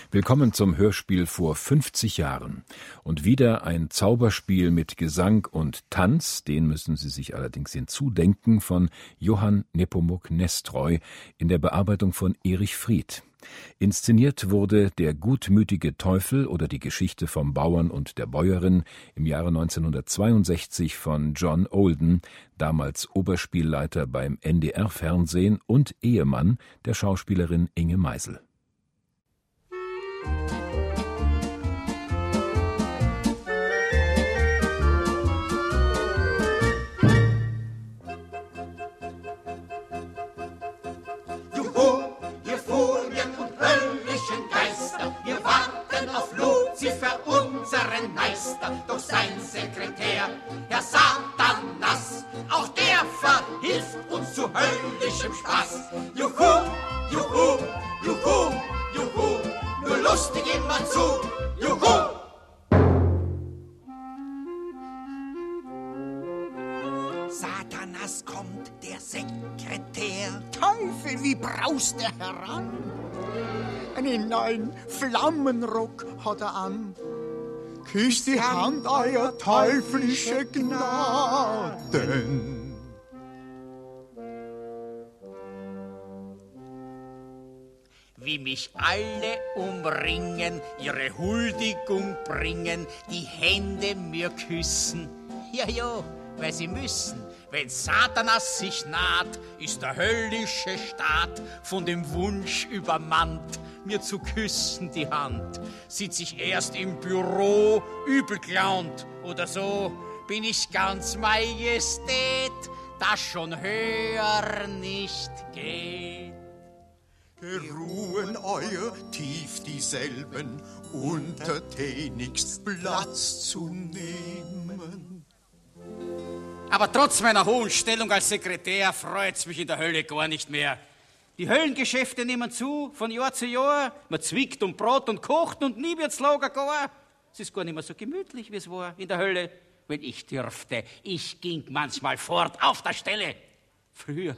Willkommen zum Hörspiel vor 50 Jahren. Und wieder ein Zauberspiel mit Gesang und Tanz, den müssen Sie sich allerdings hinzudenken, von Johann Nepomuk Nestroy in der Bearbeitung von Erich Fried. Inszeniert wurde Der gutmütige Teufel oder die Geschichte vom Bauern und der Bäuerin im Jahre 1962 von John Olden, damals Oberspielleiter beim NDR-Fernsehen und Ehemann der Schauspielerin Inge Meisel. Unseren Meister, doch sein Sekretär, Herr Satanas, auch der verhilft uns zu höllischem Spaß. Juhu, juhu, juhu, juhu, nur lustig immer zu, juhu. Satanas kommt, der Sekretär. Teufel, wie braust er heran? Einen neuen Flammenrock hat er an. Küsst die Hand, euer teuflische Gnaden. Wie mich alle umringen, ihre Huldigung bringen, die Hände mir küssen. Ja, weil sie müssen. Wenn Satanas sich naht, ist der höllische Staat von dem Wunsch übermannt, mir zu küssen die Hand. Sitz ich erst im Büro, übel gelaunt oder so, bin ich ganz Majestät, das schon höher nicht geht. Geruhen euer tief dieselben, untertänigst Platz zu nehmen. Aber trotz meiner hohen Stellung als Sekretär freut's mich in der Hölle gar nicht mehr. Die Höllengeschäfte nehmen zu, von Jahr zu Jahr. Man zwickt und brot und kocht und nie wird's Lager gar. Es ist gar nicht mehr so gemütlich, wie es war in der Hölle. Wenn ich dürfte, ich ging manchmal fort auf der Stelle. Früher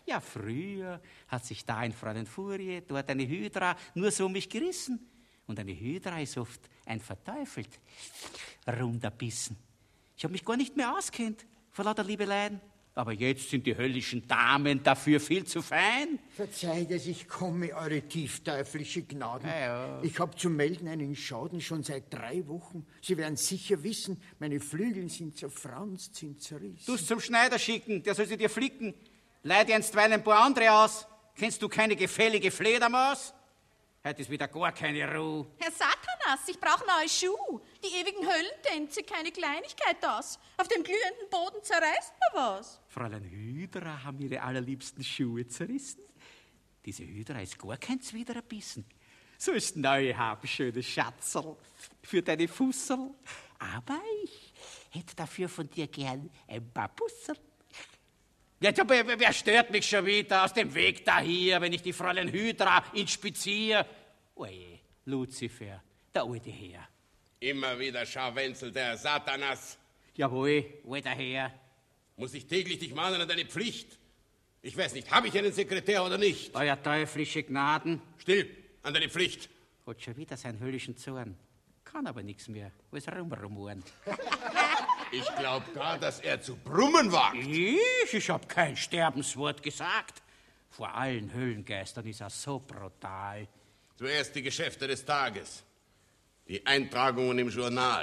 hat sich da ein Fräulein Furie, dort eine Hydra, nur so um mich gerissen. Und eine Hydra ist oft ein verteufelt runder Bissen. Ich habe mich gar nicht mehr auskennt vor lauter Liebeleien. Aber jetzt sind die höllischen Damen dafür viel zu fein. Verzeiht es, ich komme, eure tiefteuflische Gnaden. Ja. Ich habe zu melden einen Schaden schon seit 3 Wochen. Sie werden sicher wissen, meine Flügel sind zerfranst, sind zerrissen. Du's zum Schneider schicken, der soll sie dir flicken. Leih dir einstweilen ein paar andere aus. Kennst du keine gefällige Fledermaus? Heute ist wieder gar keine Ruhe. Herr Satanas, ich brauche neue Schuhe. Die ewigen Höllentänze, keine Kleinigkeit aus. Auf dem glühenden Boden zerreißt mir was. Fräulein Hydra haben ihre allerliebsten Schuhe zerrissen. Diese Hydra ist gar kein Zwiderbissen. So ist neu haben, schönes Schatzerl, für deine Fusserl. Aber ich hätte dafür von dir gern ein paar Busserl. Ja, wer stört mich schon wieder aus dem Weg da hier, wenn ich die Fräulein Hydra inspiziere? Oje, Luzifer, der alte Herr. Immer wieder Scharwenzel, der Satanas. Jawohl, alter Herr. Muss ich täglich dich mahnen an deine Pflicht? Ich weiß nicht, habe ich einen Sekretär oder nicht? Euer teuflische Gnaden. Still, an deine Pflicht. Hat schon wieder seinen höllischen Zorn. Kann aber nichts mehr, alles rumrumoren. Ich glaub gar, dass er zu brummen wagt. Ich hab kein Sterbenswort gesagt. Vor allen Höllengeistern ist er so brutal. Zuerst die Geschäfte des Tages. Die Eintragungen im Journal.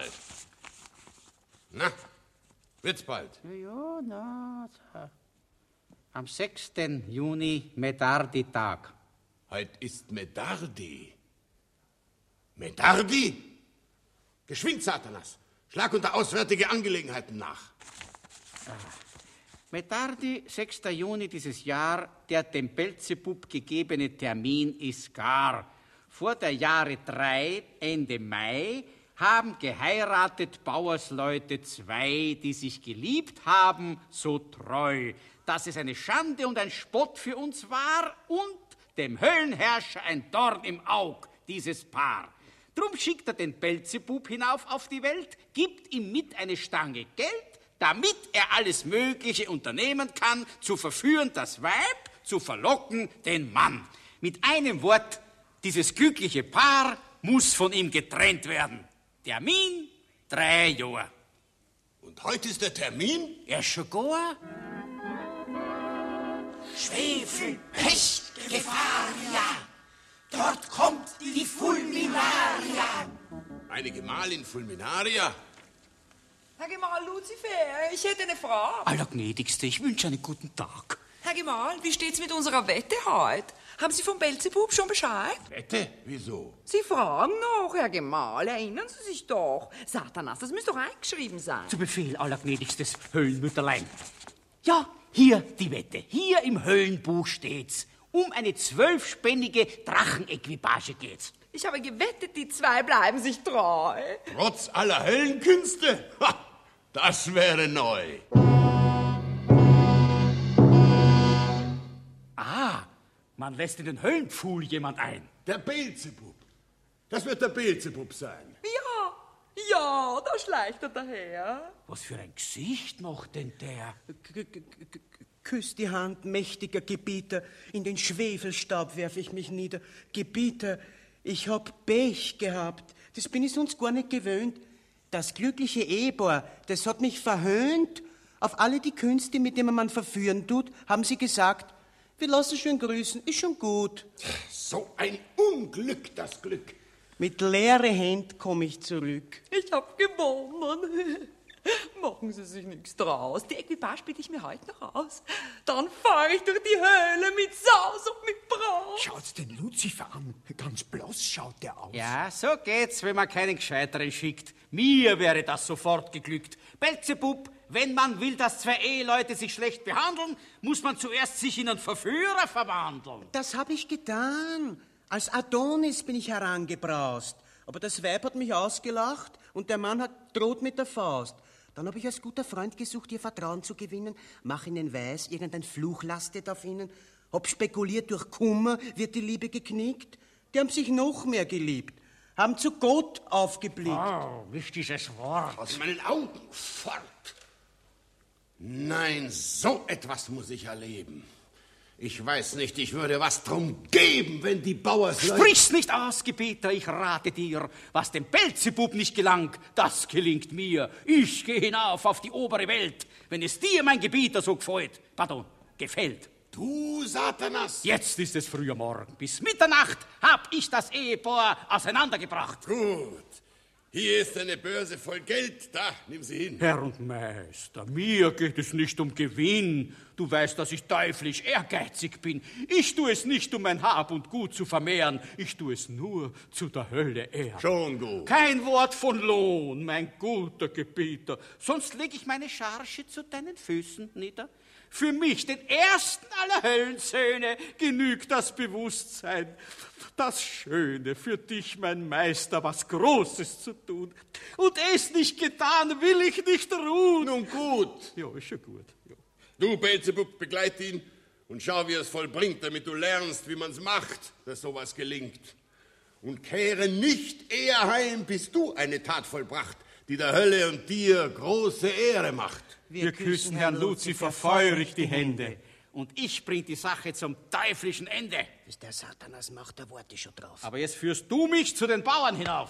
Na, wird's bald? Ja. Am 6. Juni, Medardi-Tag. Heut ist Medardi. Medardi? Geschwind, Satanas. Schlag unter auswärtige Angelegenheiten nach. Medardi, 6. Juni dieses Jahr, der dem Belzebub gegebene Termin ist gar. Vor der Jahre 3, Ende Mai, haben geheiratet Bauersleute 2, die sich geliebt haben, so treu, dass es eine Schande und ein Spott für uns war und dem Höllenherrscher ein Dorn im Aug, dieses Paar. Drum schickt er den Belzebub hinauf auf die Welt, gibt ihm mit eine Stange Geld, damit er alles Mögliche unternehmen kann, zu verführen das Weib, zu verlocken den Mann. Mit einem Wort, Dieses glückliche Paar muss von ihm getrennt werden. Termin 3 Jahre. Und heute ist der Termin? Er ist schon gar. Schwefel, Pest, Gefahr, ja. Dort kommt die Fulminaria. Eine Gemahlin Fulminaria? Herr Gemahl Luzifer, ich hätte eine Frage. Allergnädigste, ich wünsche einen guten Tag. Herr Gemahl, wie steht's mit unserer Wette heute? Haben Sie vom Belzebub schon Bescheid? Wette? Wieso? Sie fragen noch, Herr Gemahl, erinnern Sie sich doch. Satanas, das müsste doch eingeschrieben sein. Zu Befehl, allergnädigstes Höllenmütterlein. Ja, hier die Wette. Hier im Höllenbuch steht's. Um eine 12-spännige Drachenequipage geht's. Ich habe gewettet, die 2 bleiben sich treu. Trotz aller Höllenkünste? Ha, das wäre neu. Man lässt in den Höllenpfuhl jemand ein. Der Beelzebub. Das wird der Beelzebub sein. Ja, da schleicht er daher. Was für ein Gesicht macht denn der? Küss die Hand, mächtiger Gebieter, in den Schwefelstab werf ich mich nieder. Gebieter, ich hab Pech gehabt, das bin ich sonst gar nicht gewöhnt. Das glückliche Ehepaar, das hat mich verhöhnt. Auf alle die Künste, mit denen man verführen tut, haben sie gesagt, wir lassen schön grüßen, ist schon gut. So ein Unglück, das Glück. Mit leeren Händen komme ich zurück. Ich hab gewonnen. Machen Sie sich nichts draus. Die Equipage biete ich mir heute noch aus. Dann fahre ich durch die Höhle mit Saus und mit Braus. Schaut's den Luzifer an. Ganz blass schaut der aus. Ja, so geht's, wenn man keinen Gescheiteren schickt. Mir wäre das sofort geglückt. Belzebub, wenn man will, dass 2 Eheleute sich schlecht behandeln, muss man zuerst sich in einen Verführer verwandeln. Das habe ich getan. Als Adonis bin ich herangebraust. Aber das Weib hat mich ausgelacht und der Mann hat droht mit der Faust. Dann habe ich als guter Freund gesucht, ihr Vertrauen zu gewinnen, mach ihnen weiß, irgendein Fluch lastet auf ihnen, hab spekuliert, durch Kummer wird die Liebe geknickt. Die haben sich noch mehr geliebt, haben zu Gott aufgeblickt. Oh, nicht dieses Wort. Aus meinen Augen fort. Nein, so etwas muss ich erleben. Ich weiß nicht, ich würde was drum geben, wenn die Bauersleute... Sprich's nicht aus, Gebieter, ich rate dir. Was dem Belzebub nicht gelang, das gelingt mir. Ich gehe hinauf auf die obere Welt, wenn es dir, mein Gebieter, so gefällt. Du, Satanas! Jetzt ist es früher Morgen. Bis Mitternacht hab ich das Ehepaar auseinandergebracht. Gut. Hier ist eine Börse voll Geld. Da, nimm sie hin. Herr und Meister, mir geht es nicht um Gewinn. Du weißt, dass ich teuflisch ehrgeizig bin. Ich tue es nicht, um mein Hab und Gut zu vermehren. Ich tue es nur zu der Hölle Ehren. Schon gut. Kein Wort von Lohn, mein guter Gebieter. Sonst leg ich meine Charge zu deinen Füßen nieder. Für mich, den ersten aller Höllensöhne, genügt das Bewusstsein, das Schöne, für dich, mein Meister, was Großes zu tun. Und es nicht getan, will ich nicht ruhen. Nun gut. Ja, ist schon gut. Ja. Du, Beelzebub, begleite ihn und schau, wie er es vollbringt, damit du lernst, wie man's macht, dass sowas gelingt. Und kehre nicht eher heim, bis du eine Tat vollbracht, die der Hölle und dir große Ehre macht. Wir küssen Herrn Luzifer feurig die Hände. Und ich bring die Sache zum teuflischen Ende. Was der Satanas macht, da warte ich schon drauf. Aber jetzt führst du mich zu den Bauern hinauf.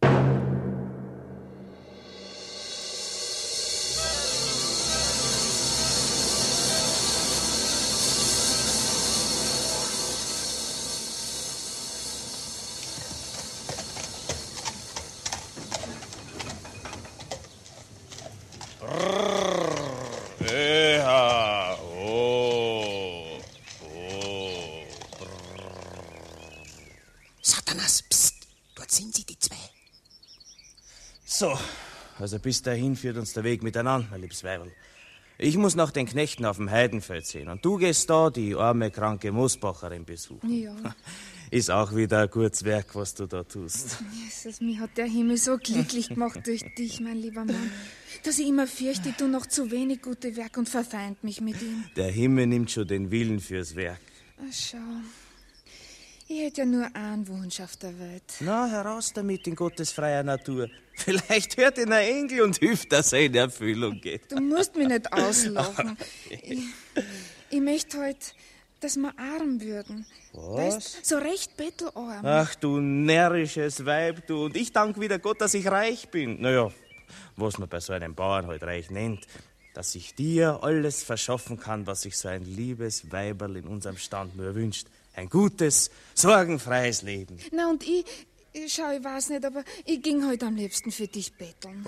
Satanas, psst, dort sind sie, die 2. So, also bis dahin führt uns der Weg miteinander, mein liebes Weiberl. Ich muss nach den Knechten auf dem Heidenfeld sehen und du gehst da die arme, kranke Moosbacherin besuchen. Ja. Ist auch wieder ein gutes Werk, was du da tust. Jesus, mir hat der Himmel so glücklich gemacht durch dich, mein lieber Mann, dass ich immer fürchte, ich tu noch zu wenig gute Werk und verfeind mich mit ihm. Der Himmel nimmt schon den Willen fürs Werk. Ach, schau. Ich hätte ja nur einen Wunsch auf der Welt. Na, heraus damit in Gottes freier Natur. Vielleicht hört ihn ein Engel und hilft, dass er in Erfüllung geht. Du musst mich nicht auslachen. Ich möchte heute dass wir arm würden. Was? Weißt, so recht bettelarm. Ach, du närrisches Weib, du. Und ich danke wieder Gott, dass ich reich bin. Naja, was man bei so einem Bauern halt reich nennt. Dass ich dir alles verschaffen kann, was sich so ein liebes Weiberl in unserem Stand nur wünscht. Ein gutes, sorgenfreies Leben. Na, und ich weiß nicht, aber ich ging heute am liebsten für dich betteln.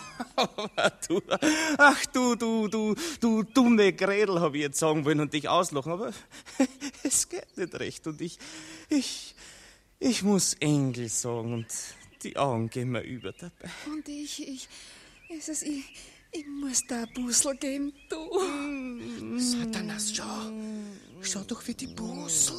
Ach, du dumme Gredel, hab ich jetzt sagen wollen und dich auslachen, aber es geht nicht recht. Und ich muss Engel sagen und die Augen gehen mir über dabei. Und ich muss da ein Bussel geben, du. Satanas, schau doch für die Bussel.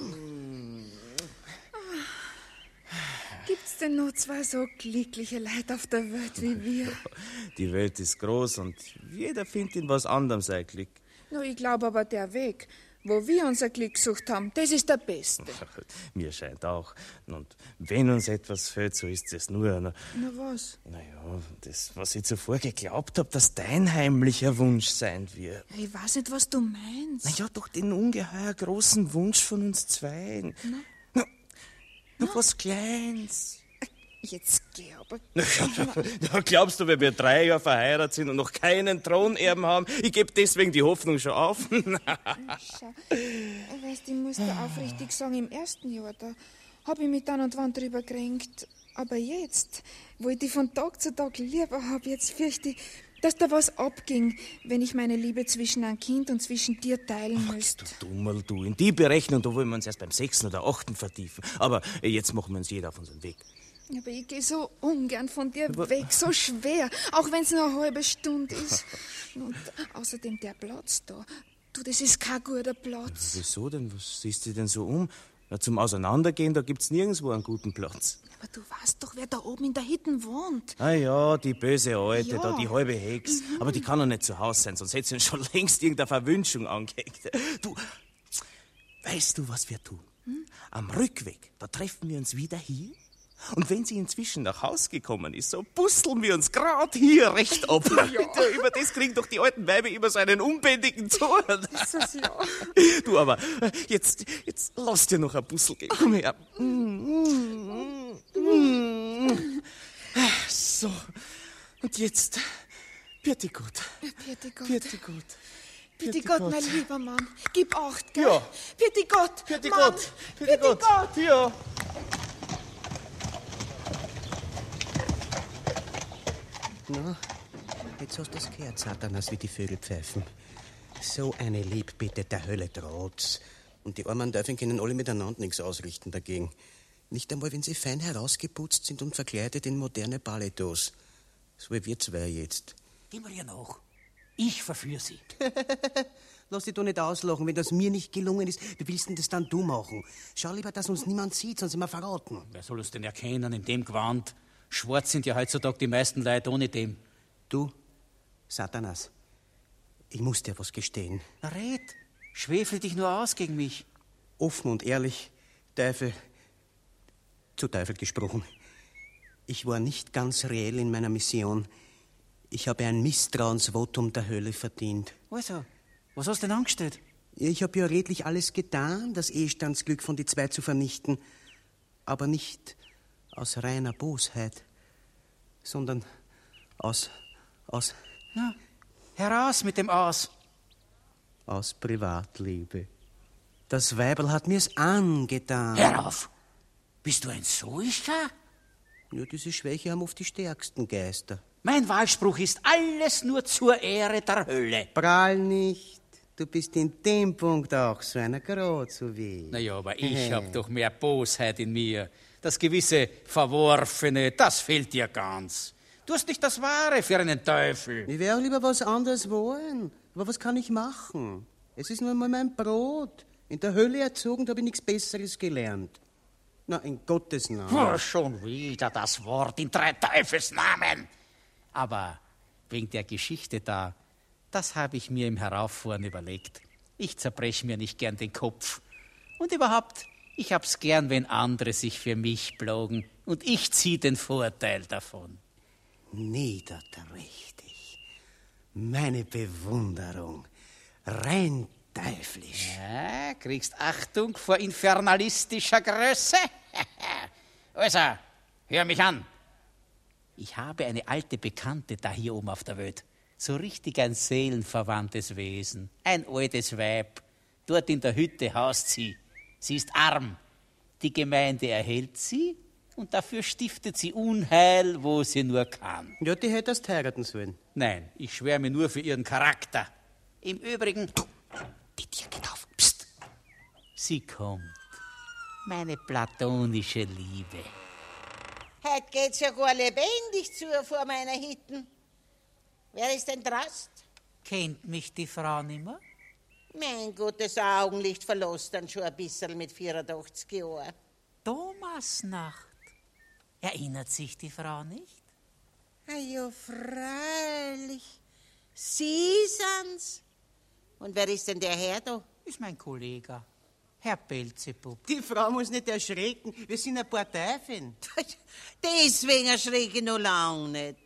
Gibt's denn noch zwei so glückliche Leute auf der Welt wie wir? Die Welt ist groß und jeder findet in was anderem sein Glück. No, ich glaube aber, der Weg, wo wir unser Glück gesucht haben, das ist der beste. Mir scheint auch. Und wenn uns etwas fehlt, so ist es nur. Na was? Naja, das, was ich zuvor geglaubt habe, dass dein heimlicher Wunsch sein wird. Ich weiß nicht, was du meinst. Naja, doch den ungeheuer großen Wunsch von uns zweien. Noch was Kleines. Jetzt geh aber. Ja, glaubst du, wenn wir 3 Jahre verheiratet sind und noch keinen Thronerben haben, ich gebe deswegen die Hoffnung schon auf? Schau, weißt, ich muss dir aufrichtig sagen, im ersten Jahr, da habe ich mich dann und wann drüber gekränkt. Aber jetzt, wo ich dich von Tag zu Tag lieber habe, jetzt fürchte ich, dass da was abging, wenn ich meine Liebe zwischen einem Kind und zwischen dir teilen müsste. Du Dummel, du. In die Berechnung, da wollen wir uns erst beim 6. oder 8. vertiefen. Aber jetzt machen wir uns jeder auf unseren Weg. Aber ich gehe so ungern von dir weg, so schwer, auch wenn es nur eine halbe Stunde ist. Und außerdem der Platz da, du, das ist kein guter Platz. Wieso denn? Was siehst du denn so um? Na, zum Auseinandergehen, da gibt's nirgendwo einen guten Platz. Aber du weißt doch, wer da oben in der Hütte wohnt. Ah ja, die böse Alte, Ja. da, die halbe Hex. Aber die kann doch nicht zu Hause sein, sonst hätte sie uns schon längst irgendeine Verwünschung angehängt. Du, weißt du, was wir tun? Am Rückweg, da treffen wir uns wieder hier. Und wenn sie inzwischen nach Haus gekommen ist, so busteln wir uns grad hier recht ab. Ja. Über das kriegen doch die alten Weiber immer so einen unbändigen Zorn. Ist das ja. Du, aber jetzt lass dir noch ein Bussel geben. Komm her. So, und jetzt, bitte gut. Bitte Gott. Bitte gut. Bitte Gott, mein lieber Mann, gib Acht, gell? Ja. Bitte Gott, Bitte Mann. Gott. Bitte Gott. Ja. Na, jetzt hast du das gehört, Satanas, wie die Vögel pfeifen. So eine Liebbitte der Hölle droht's. Und die armen Teufel können alle miteinander nichts ausrichten dagegen. Nicht einmal, wenn sie fein herausgeputzt sind und verkleidet in moderne Ballettos. So wie wir zwei jetzt. Immer ihr nach. Ich verführe sie. Lass dich doch nicht auslachen, wenn das mir nicht gelungen ist. Wie willst denn das dann du machen? Schau lieber, dass uns niemand sieht, sonst sind wir verraten. Wer soll uns denn erkennen in dem Gewand? Schwarz sind ja heutzutage die meisten Leute ohne dem. Du, Satanas, ich muss dir was gestehen. Na red, schwefel dich nur aus gegen mich. Offen und ehrlich, zu Teufel gesprochen. Ich war nicht ganz reell in meiner Mission. Ich habe ein Misstrauensvotum der Hölle verdient. Also, was hast du denn angestellt? Ich habe ja redlich alles getan, das Ehestandsglück von die zwei zu vernichten. Aber nicht aus reiner Bosheit, sondern aus... Na, heraus mit dem Aus. Aus Privatliebe. Das Weiberl hat mir's angetan. Hör auf! Bist du ein Solcher? Ja, diese Schwäche haben oft die stärksten Geister. Mein Wahlspruch ist alles nur zur Ehre der Hölle. Prall nicht. Du bist in dem Punkt auch so einer Grad so wie. Naja, aber ich hab doch mehr Bosheit in mir. Das gewisse Verworfene, das fehlt dir ganz. Du hast nicht das Wahre für einen Teufel. Ich wäre auch lieber was anderes wollen. Aber was kann ich machen? Es ist nur einmal mein Brot. In der Hölle erzogen, da habe ich nichts Besseres gelernt. Na, in Gottes Namen. Oh, schon wieder das Wort in 3 Teufelsnamen. Aber wegen der Geschichte da, das habe ich mir im Herauffahren überlegt. Ich zerbrech mir nicht gern den Kopf. Und überhaupt, ich hab's gern, wenn andere sich für mich blogen. Und ich zieh den Vorteil davon. Niederträchtig. Meine Bewunderung. Rein teuflisch. Ja, kriegst Achtung vor infernalistischer Größe? Also, hör mich an. Ich habe eine alte Bekannte da hier oben auf der Welt. So richtig ein seelenverwandtes Wesen. Ein altes Weib. Dort in der Hütte haust sie. Sie ist arm. Die Gemeinde erhält sie und dafür stiftet sie Unheil, wo sie nur kann. Ja, die hättest heiraten sollen. Nein, ich schwärme nur für ihren Charakter. Im Übrigen, die Tür geht auf. Psst. Sie kommt. Meine platonische Liebe. Heute geht's ja gar lebendig zu vor meiner Hitten. Wer ist denn Drast? Kennt mich die Frau nimmer? Mein Gott, das Augenlicht verlost dann schon ein bisschen mit 84 Jahren. Thomasnacht. Erinnert sich die Frau nicht? Ah ja, freilich. Sie sind's. Und wer ist denn der Herr da? Ist mein Kollege, Herr Belzebub. Die Frau muss nicht erschrecken, wir sind ein paar Teufeln. Deswegen erschrecke ich noch lang nicht.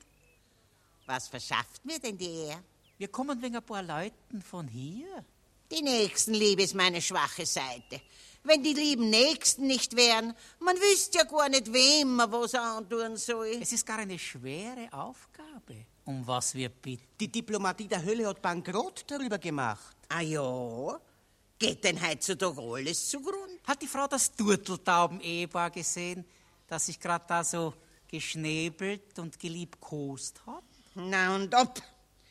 Was verschafft mir denn die Ehre? Wir kommen wegen ein paar Leuten von hier. Die Nächstenliebe ist meine schwache Seite. Wenn die lieben Nächsten nicht wären, man wüsste ja gar nicht, wem man was antun soll. Es ist gar eine schwere Aufgabe, um was wir bitten. Die Diplomatie der Hölle hat Bankrott darüber gemacht. Ah ja? Geht denn heutzutage alles zugrund? Hat die Frau das Turteltauben-Ehepaar gesehen, das sich gerade da so geschnäbelt und geliebkost hat? Na und ob.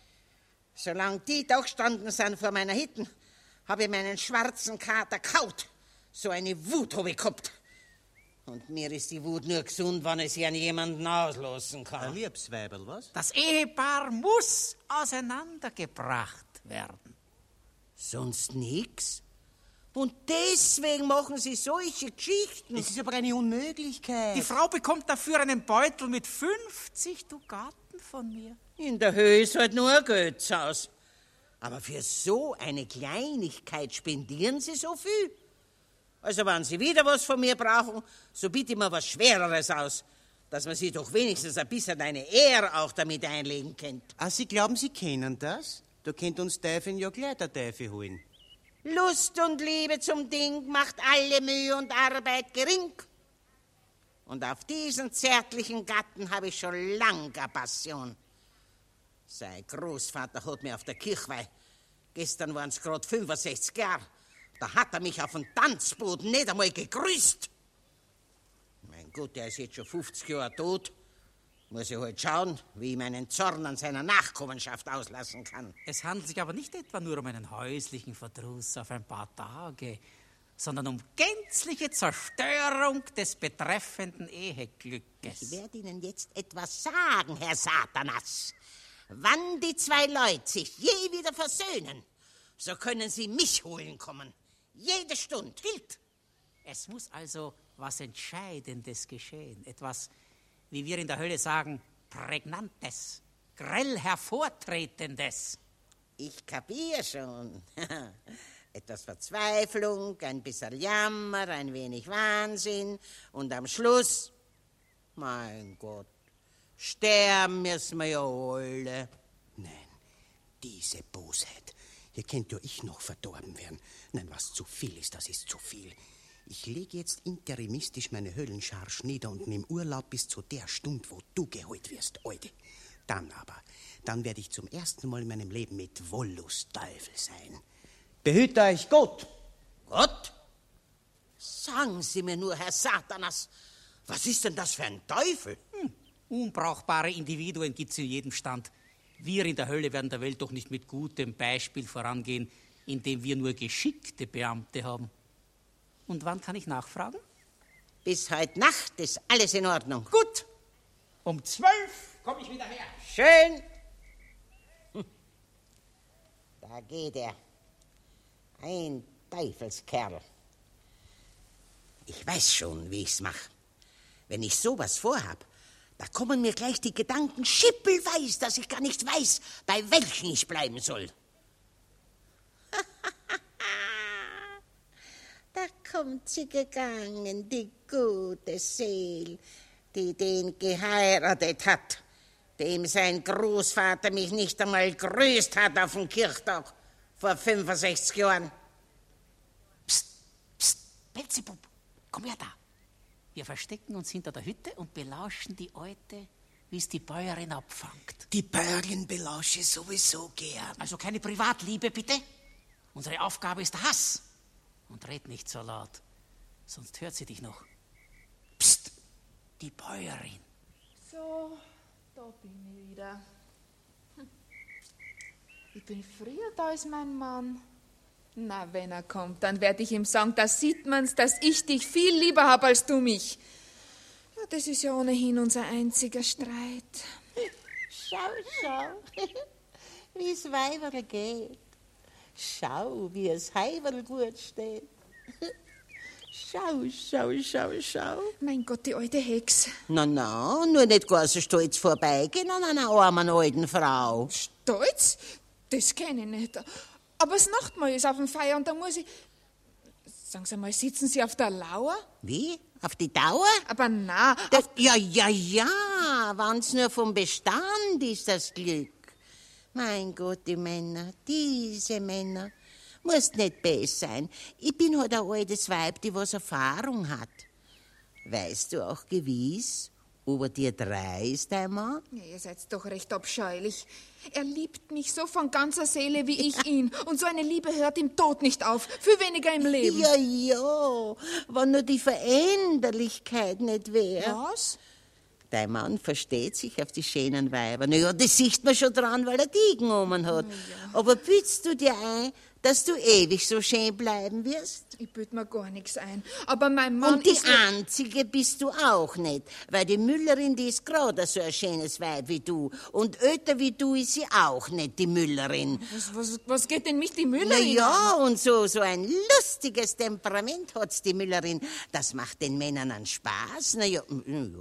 Solange die da gestanden sind vor meiner Hitten, habe ich meinen schwarzen Kater kaut. So eine Wut habe ich gehabt. Und mir ist die Wut nur gesund, wenn ich sie an jemanden auslassen kann. Ein Liebsweiberl, was? Das Ehepaar muss auseinandergebracht werden. Sonst nix. Und deswegen machen sie solche Geschichten. Es ist aber eine Unmöglichkeit. Die Frau bekommt dafür einen Beutel mit 50 Dukaten von mir. In der Höhe ist halt nur ein Götzhaus. Aber für so eine Kleinigkeit spendieren sie so viel. Also wenn sie wieder was von mir brauchen, so biete ich mir was Schwereres aus, dass man sie doch wenigstens ein bisschen eine Ehre auch damit einlegen kennt. Ah, Sie glauben, Sie kennen das? Da könnt uns Teufel ja gleich der Teufel holen. Lust und Liebe zum Ding macht alle Mühe und Arbeit gering. Und auf diesen zärtlichen Gatten habe ich schon lang eine Passion. Sein Großvater hat mir auf der Kirchweih, gestern waren es gerade 65 Jahre, da hat er mich auf dem Tanzboden nicht einmal gegrüßt. Mein Gott, der ist jetzt schon 50 Jahre tot. Muss ich halt schauen, wie ich meinen Zorn an seiner Nachkommenschaft auslassen kann. Es handelt sich aber nicht etwa nur um einen häuslichen Verdruss auf ein paar Tage, sondern um gänzliche Zerstörung des betreffenden Eheglückes. Ich werde Ihnen jetzt etwas sagen, Herr Satanas. Wann die zwei Leute sich je wieder versöhnen, so können sie mich holen kommen. Jede Stunde. Gilt. Es muss also was Entscheidendes geschehen. Etwas, wie wir in der Hölle sagen, Prägnantes, grell hervortretendes. Ich kapiere schon. Etwas Verzweiflung, ein bisschen Jammer, ein wenig Wahnsinn und am Schluss, mein Gott, sterben müssen wir ja alle. Nein, diese Bosheit. Hier könnt ja ich noch verdorben werden. Nein, was zu viel ist, das ist zu viel. Ich lege jetzt interimistisch meine Höllenscharge nieder und nehme Urlaub bis zu der Stunde, wo du geholt wirst, Eude. Dann werde ich zum ersten Mal in meinem Leben mit Wollust Teufel sein. Behüte euch Gott! Gott? Sagen Sie mir nur, Herr Satanas, was ist denn das für ein Teufel? Unbrauchbare Individuen gibt's in jedem Stand. Wir in der Hölle werden der Welt doch nicht mit gutem Beispiel vorangehen, indem wir nur geschickte Beamte haben. Und wann kann ich nachfragen? Bis heute Nacht ist alles in Ordnung. Gut. Um 12 komme ich wieder her. Schön. Da geht er. Ein Teufelskerl. Ich weiß schon, wie ich's mache. Wenn ich sowas vorhab, da kommen mir gleich die Gedanken schippelweis, dass ich gar nicht weiß, bei welchen ich bleiben soll. Da kommt sie gegangen, die gute Seel, die den geheiratet hat, dem sein Großvater mich nicht einmal grüßt hat auf dem Kirchtag vor 65 Jahren. Belzebub, komm her da. Wir verstecken uns hinter der Hütte und belauschen die Alte, wie es die Bäuerin abfangt. Die Bäuerin belausche ich sowieso gern. Also keine Privatliebe, bitte. Unsere Aufgabe ist der Hass. Und red nicht so laut, sonst hört sie dich noch. Psst, die Bäuerin. So, da bin ich wieder. Ich bin früher da als mein Mann. Na, wenn er kommt, dann werde ich ihm sagen, da sieht man's, dass ich dich viel lieber habe als du mich. Ja, das ist ja ohnehin unser einziger Streit. Schau, wie es Weiberl geht. Schau, wie es Heiberl gut steht. Schau. Mein Gott, die alte Hex. Na, nur nicht gar so stolz vorbeigehen an einer armen alten Frau. Stolz? Das kenne ich nicht. Aber das Nachtmahl ist auf dem Feuer und da muss ich... Sagen Sie mal, sitzen Sie auf der Lauer? Wie? Auf die Dauer? Aber na, Ja, wenn's nur vom Bestand ist, das Glück. Mein Gott, die Männer, diese Männer. Muss nicht besser sein. Ich bin halt ein altes Weib, die was Erfahrung hat. Weißt du auch gewiss, über dir 3 ist dein Mann? Ja, ihr seid doch recht abscheulich. Er liebt mich so von ganzer Seele wie ich ihn. Und so eine Liebe hört im Tod nicht auf. Viel weniger im Leben. Ja, wenn nur die Veränderlichkeit nicht wäre. Was? Dein Mann versteht sich auf die schönen Weiber. Na ja, das sieht man schon dran, weil er die genommen hat. Ja. Aber bildest du dir ein, dass du ewig so schön bleiben wirst? Ich bild mir gar nichts ein. Aber mein Mann Und die Einzige bist du auch nicht, weil die Müllerin, die ist gerade so ein schönes Weib wie du. Und älter wie du ist sie auch nicht, die Müllerin. Was geht denn mich die Müllerin Na ja, und so ein lustiges Temperament hat's die Müllerin. Das macht den Männern einen Spaß. Na ja,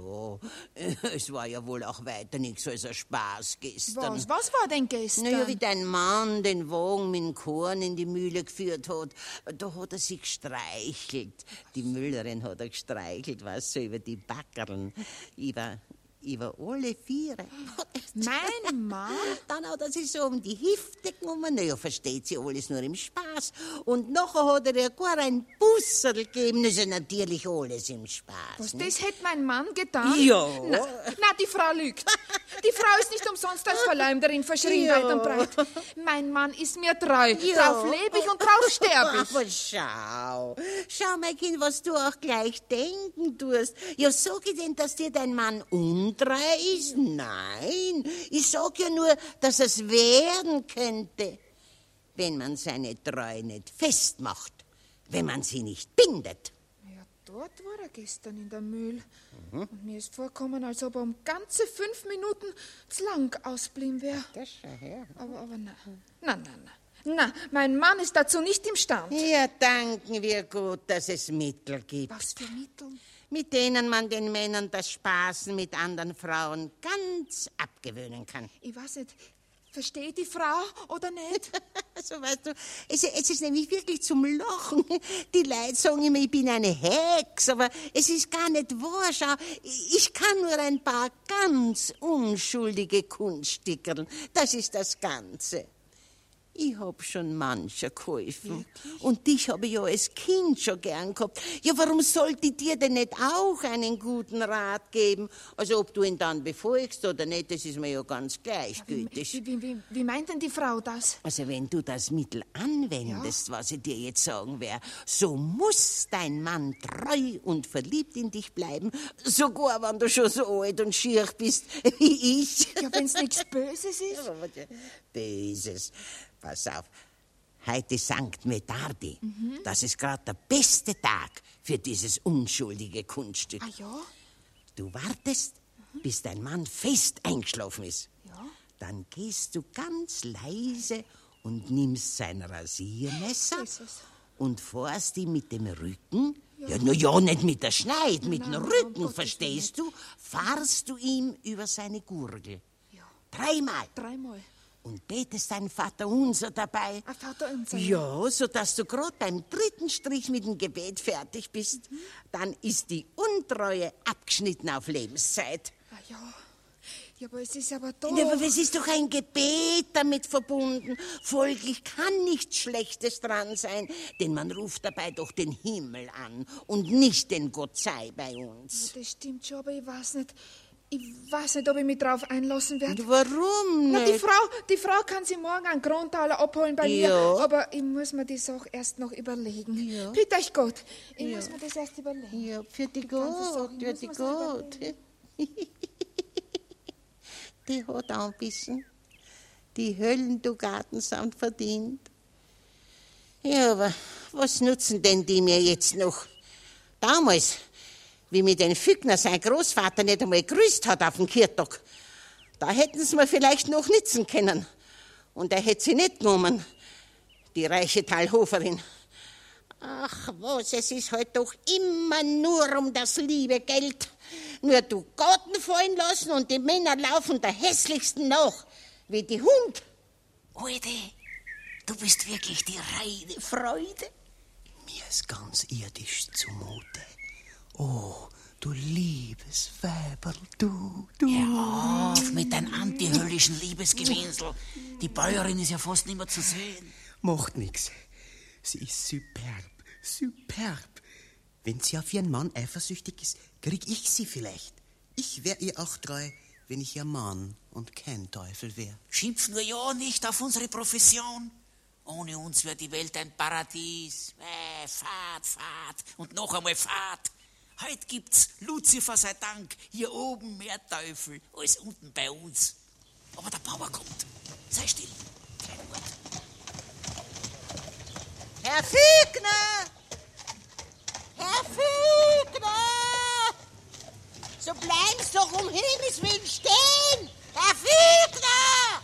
es war ja wohl auch weiter nichts als ein Spaß gestern. Was war denn gestern? Na ja, wie dein Mann den Wagen mit dem Korn in die Mühle geführt hat, da hat er sich gestreichelt. Die Müllerin hat er gestreichelt, weißt du, über die Backerln, über alle 4. Mein Mann? Dann hat er sich so um die Hüfte genommen. Na ja, versteht sie alles nur im Spaß. Und nachher hat er ihr gar ein Busserl gegeben. Das ist natürlich alles im Spaß. Was, das hätte mein Mann getan? Ja. Na, die Frau lügt. Die Frau ist nicht umsonst als Verleumderin verschrien weit und breit. Mein Mann ist mir treu. Ja. Drauf lebe ich und drauf sterbe ich. Aber schau, mein Kind, was du auch gleich denken tust. Ja, sag ich denn, dass dir dein Mann untreu ist? Nein, ich sag ja nur, dass es werden könnte, wenn man seine Treue nicht festmacht, wenn man sie nicht bindet. Ja, dort war er gestern in der Mühle. Und mir ist vorgekommen, als ob er um ganze 5 Minuten zu lang ausblieben wäre. Das schau her. Aber na, mein Mann ist dazu nicht imstand. Ja, danken wir Gott, dass es Mittel gibt. Was für Mittel? Mit denen man den Männern das Spaßen mit anderen Frauen ganz abgewöhnen kann. Ich weiß nicht, versteht die Frau oder nicht? So, weißt du, es ist nämlich wirklich zum Lachen. Die Leute sagen immer, ich bin eine Hex, aber es ist gar nicht wahr. Schau, ich kann nur ein paar ganz unschuldige Kunststickerl. Das ist das Ganze. Ich hab schon mancher geholfen. Und dich habe ich ja als Kind schon gern gehabt. Ja, warum sollte ich dir denn nicht auch einen guten Rat geben? Also, ob du ihn dann befolgst oder nicht, das ist mir ja ganz gleichgültig. Wie meint denn die Frau das? Also, wenn du das Mittel anwendest, was ich dir jetzt sagen werde, so muss dein Mann treu und verliebt in dich bleiben, sogar wenn du schon so alt und schier bist wie ich. Ja, wenn's nichts Böses ist? Böses. Pass auf, heute ist Sankt Medardi. Das ist gerade der beste Tag für dieses unschuldige Kunststück. Ah ja? Du wartest, bis dein Mann fest eingeschlafen ist. Ja? Dann gehst du ganz leise und nimmst sein Rasiermesser und fährst ihn mit dem Rücken, ja, nicht mit der Schneid, mit dem Rücken, verstehst du, fahrst du ihm über seine Gurgel. Ja. 3-mal. Und betest dein Vaterunser dabei. Ein Vaterunser? Ja, sodass du gerade beim 3. Strich mit dem Gebet fertig bist. Dann ist die Untreue abgeschnitten auf Lebenszeit. Ah ja, Ja, aber es ist aber doch... Ja, aber es ist doch ein Gebet damit verbunden. Folglich kann nichts Schlechtes dran sein, denn man ruft dabei doch den Himmel an und nicht den Gott sei bei uns. Ja, das stimmt schon, aber ich weiß nicht, ob ich mich drauf einlassen werde. Warum Na, nicht? die Frau kann sie morgen einen Grundtaler abholen bei mir, aber ich muss mir die Sache erst noch überlegen. Ja. Bitte euch Gott, ich muss mir das erst überlegen. Ja, für die Gott, für die Gott. Die hat anbissen. Die Höllendugaten sind verdient. Ja, aber was nutzen denn die mir jetzt noch? Damals, wie mir den Fügner sein Großvater nicht einmal grüßt hat auf dem Kirchtag, da hätten sie mir vielleicht noch nützen können. Und er hätte sie nicht genommen, die reiche Talhoferin. Ach was, es ist halt doch immer nur um das liebe Geld. Nur du Garten fallen lassen und die Männer laufen der hässlichsten nach, wie die Hund. Alter, du bist wirklich die reine Freude. Mir ist ganz irdisch zumute. Oh, du liebes Weiberl, du. Hör auf mit deinem antihöllischen Liebesgewinsel. Die Bäuerin ist ja fast nicht mehr zu sehen. Macht nix. Sie ist superb. Wenn sie auf ihren Mann eifersüchtig ist, krieg ich sie vielleicht. Ich wär ihr auch treu, wenn ich ihr Mann und kein Teufel wär. Schimpf nur ja nicht auf unsere Profession. Ohne uns wäre die Welt ein Paradies. Fahrt und noch einmal Fahrt. Heute gibt's, Luzifer sei Dank, hier oben mehr Teufel als unten bei uns. Aber der Bauer kommt. Sei still. Kein Wort. Herr Fügner! Herr Fügner! So bleiben's doch um Himmels Willen stehen! Herr Fügner!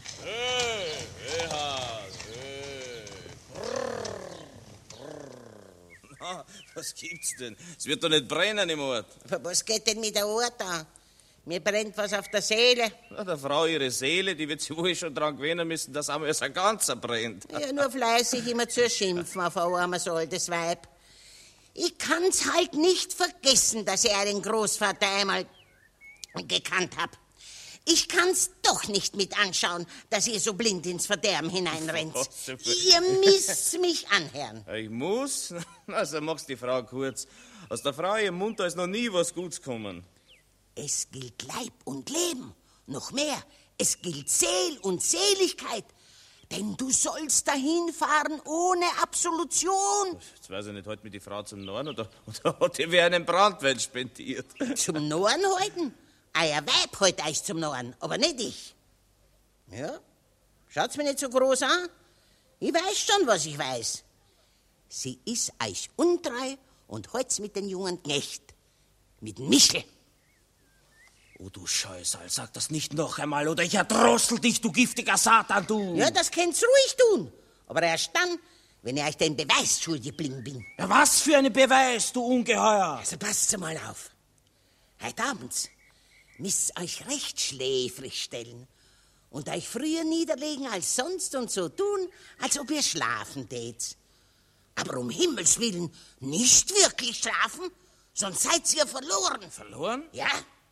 Was gibt's denn? Es wird doch nicht brennen im Ort. Was geht denn mit der Ort an? Mir brennt was auf der Seele. Na, der Frau ihre Seele, die wird sich wohl schon dran gewöhnen müssen, dass einmal ein ganzer brennt. Ja, nur fleißig immer zu schimpfen auf ein armes altes Weib. Ich kann's halt nicht vergessen, dass ich euren Großvater einmal gekannt hab. Ich kann's doch nicht mit anschauen, dass ihr so blind ins Verderben hineinrennt. Ihr müsst mich anhören. Ich muss? Also mach's die Frau kurz. Aus der Frau im Mund da ist noch nie was Gutes gekommen. Es gilt Leib und Leben. Noch mehr, es gilt Seel und Seligkeit. Denn du sollst dahin fahren ohne Absolution. Jetzt weiß ich nicht, heute mit die Frau zum Norden oder hat die wer einen Brandwein spendiert? Zum Norden halten? Euer Weib halt euch zum Norden, aber nicht ich. Ja, schaut's mir nicht so groß an. Ich weiß schon, was ich weiß. Sie ist euch untreu und halt's mit den jungen Knecht. Mit Michel. Oh, du Scheusal, sag das nicht noch einmal, oder ich erdrossel dich, du giftiger Satan, du! Ja, das könnt's ruhig tun. Aber erst dann, wenn ich euch den Beweis schuldig geblieben bin. Ja, was für einen Beweis, du Ungeheuer! Also passt mal auf. Heute abends müsst euch recht schläfrig stellen und euch früher niederlegen als sonst und so tun, als ob ihr schlafen tät. Aber um Himmels Willen nicht wirklich schlafen, sonst seid ihr verloren. Verloren? Ja.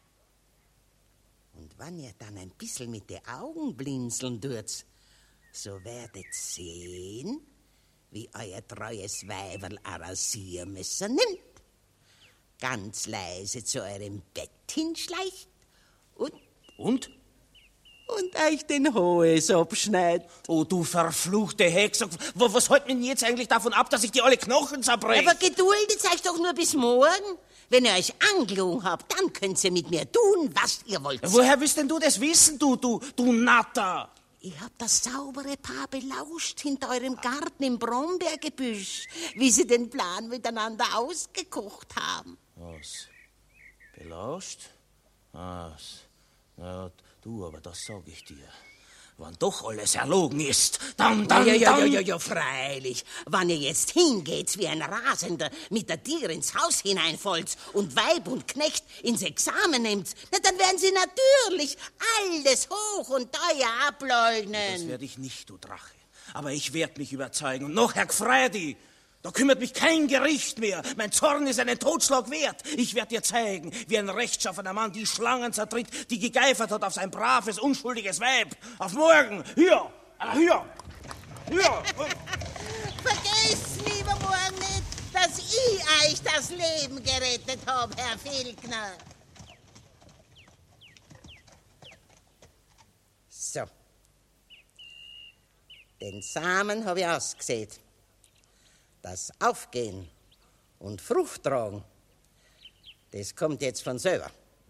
Und wenn ihr dann ein bisschen mit den Augen blinzeln tut, so werdet sehen, wie euer treues Weiberl ein Rasiermesser nimmt, ganz leise zu eurem Bett hinschleicht und euch den Hohes abschneidet. Oh, du verfluchte Hexe. Was hält mich jetzt eigentlich davon ab, dass ich dir alle Knochen zerbreche? Aber geduldet euch doch nur bis morgen. Wenn ihr euch angelogen habt, dann könnt ihr mit mir tun, was ihr wollt. Woher willst denn du das wissen, du Natter? Ich hab das saubere Paar belauscht hinter eurem Garten im Brombeergebüsch, wie sie den Plan miteinander ausgekocht haben. Was? Belauscht? Was? Na, du, aber das sag ich dir. Wenn doch alles erlogen ist, dann... Ja, freilich. Wenn ihr jetzt hingeht wie ein Rasender, mit der Tier ins Haus hineinfolgt und Weib und Knecht ins Examen nehmt, na, dann werden sie natürlich alles hoch und teuer ableugnen. Das werde ich nicht, du Drache. Aber ich werde mich überzeugen. Und noch, Herr Gfreidi, Da kümmert mich kein Gericht mehr. Mein Zorn ist einen Totschlag wert. Ich werde dir zeigen, wie ein rechtschaffener Mann die Schlangen zertritt, die gegeifert hat auf sein braves, unschuldiges Weib. Auf morgen. Hier. Hier. Hier. Vergesst, lieber Morgen, nicht, dass ich euch das Leben gerettet habe, Herr Filkner. So. Den Samen habe ich ausgesät. Das Aufgehen und Frucht tragen, das kommt jetzt von selber.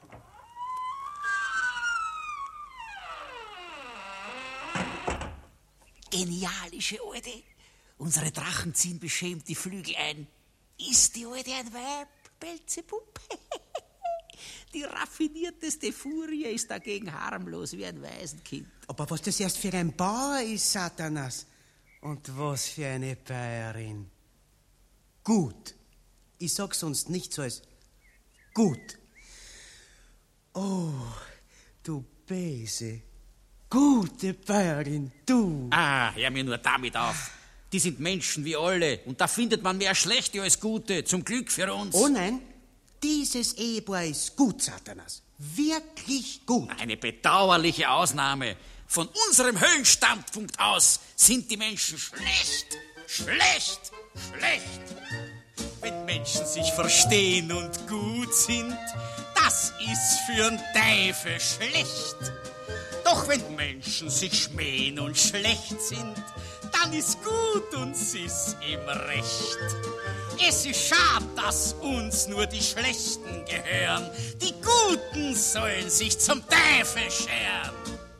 Genialische Alte. Unsere Drachen ziehen beschämt die Flügel ein. Ist die Alte ein Weib, Belzebub? Die raffinierteste Furie ist dagegen harmlos wie ein Waisenkind. Aber was das erst für ein Bauer ist, Satanas. Und was für eine Bäuerin. Gut. Ich sag sonst nichts als gut. Oh, du Bese. Gute Bäuerin, du. Hör mir nur damit auf. Die sind Menschen wie alle. Und da findet man mehr Schlechte als Gute. Zum Glück für uns. Oh nein, dieses Ehepaar ist gut, Satanas. Wirklich gut. Eine bedauerliche Ausnahme. Von unserem Höllenstandpunkt aus sind die Menschen schlecht. Schlecht. Schlecht. Wenn Menschen sich verstehen und gut sind, das ist für'n Teufel schlecht. Doch wenn Menschen sich schmähen und schlecht sind, dann ist gut und ist im Recht. Es ist schad, dass uns nur die Schlechten gehören. Die Guten sollen sich zum Teufel scheren.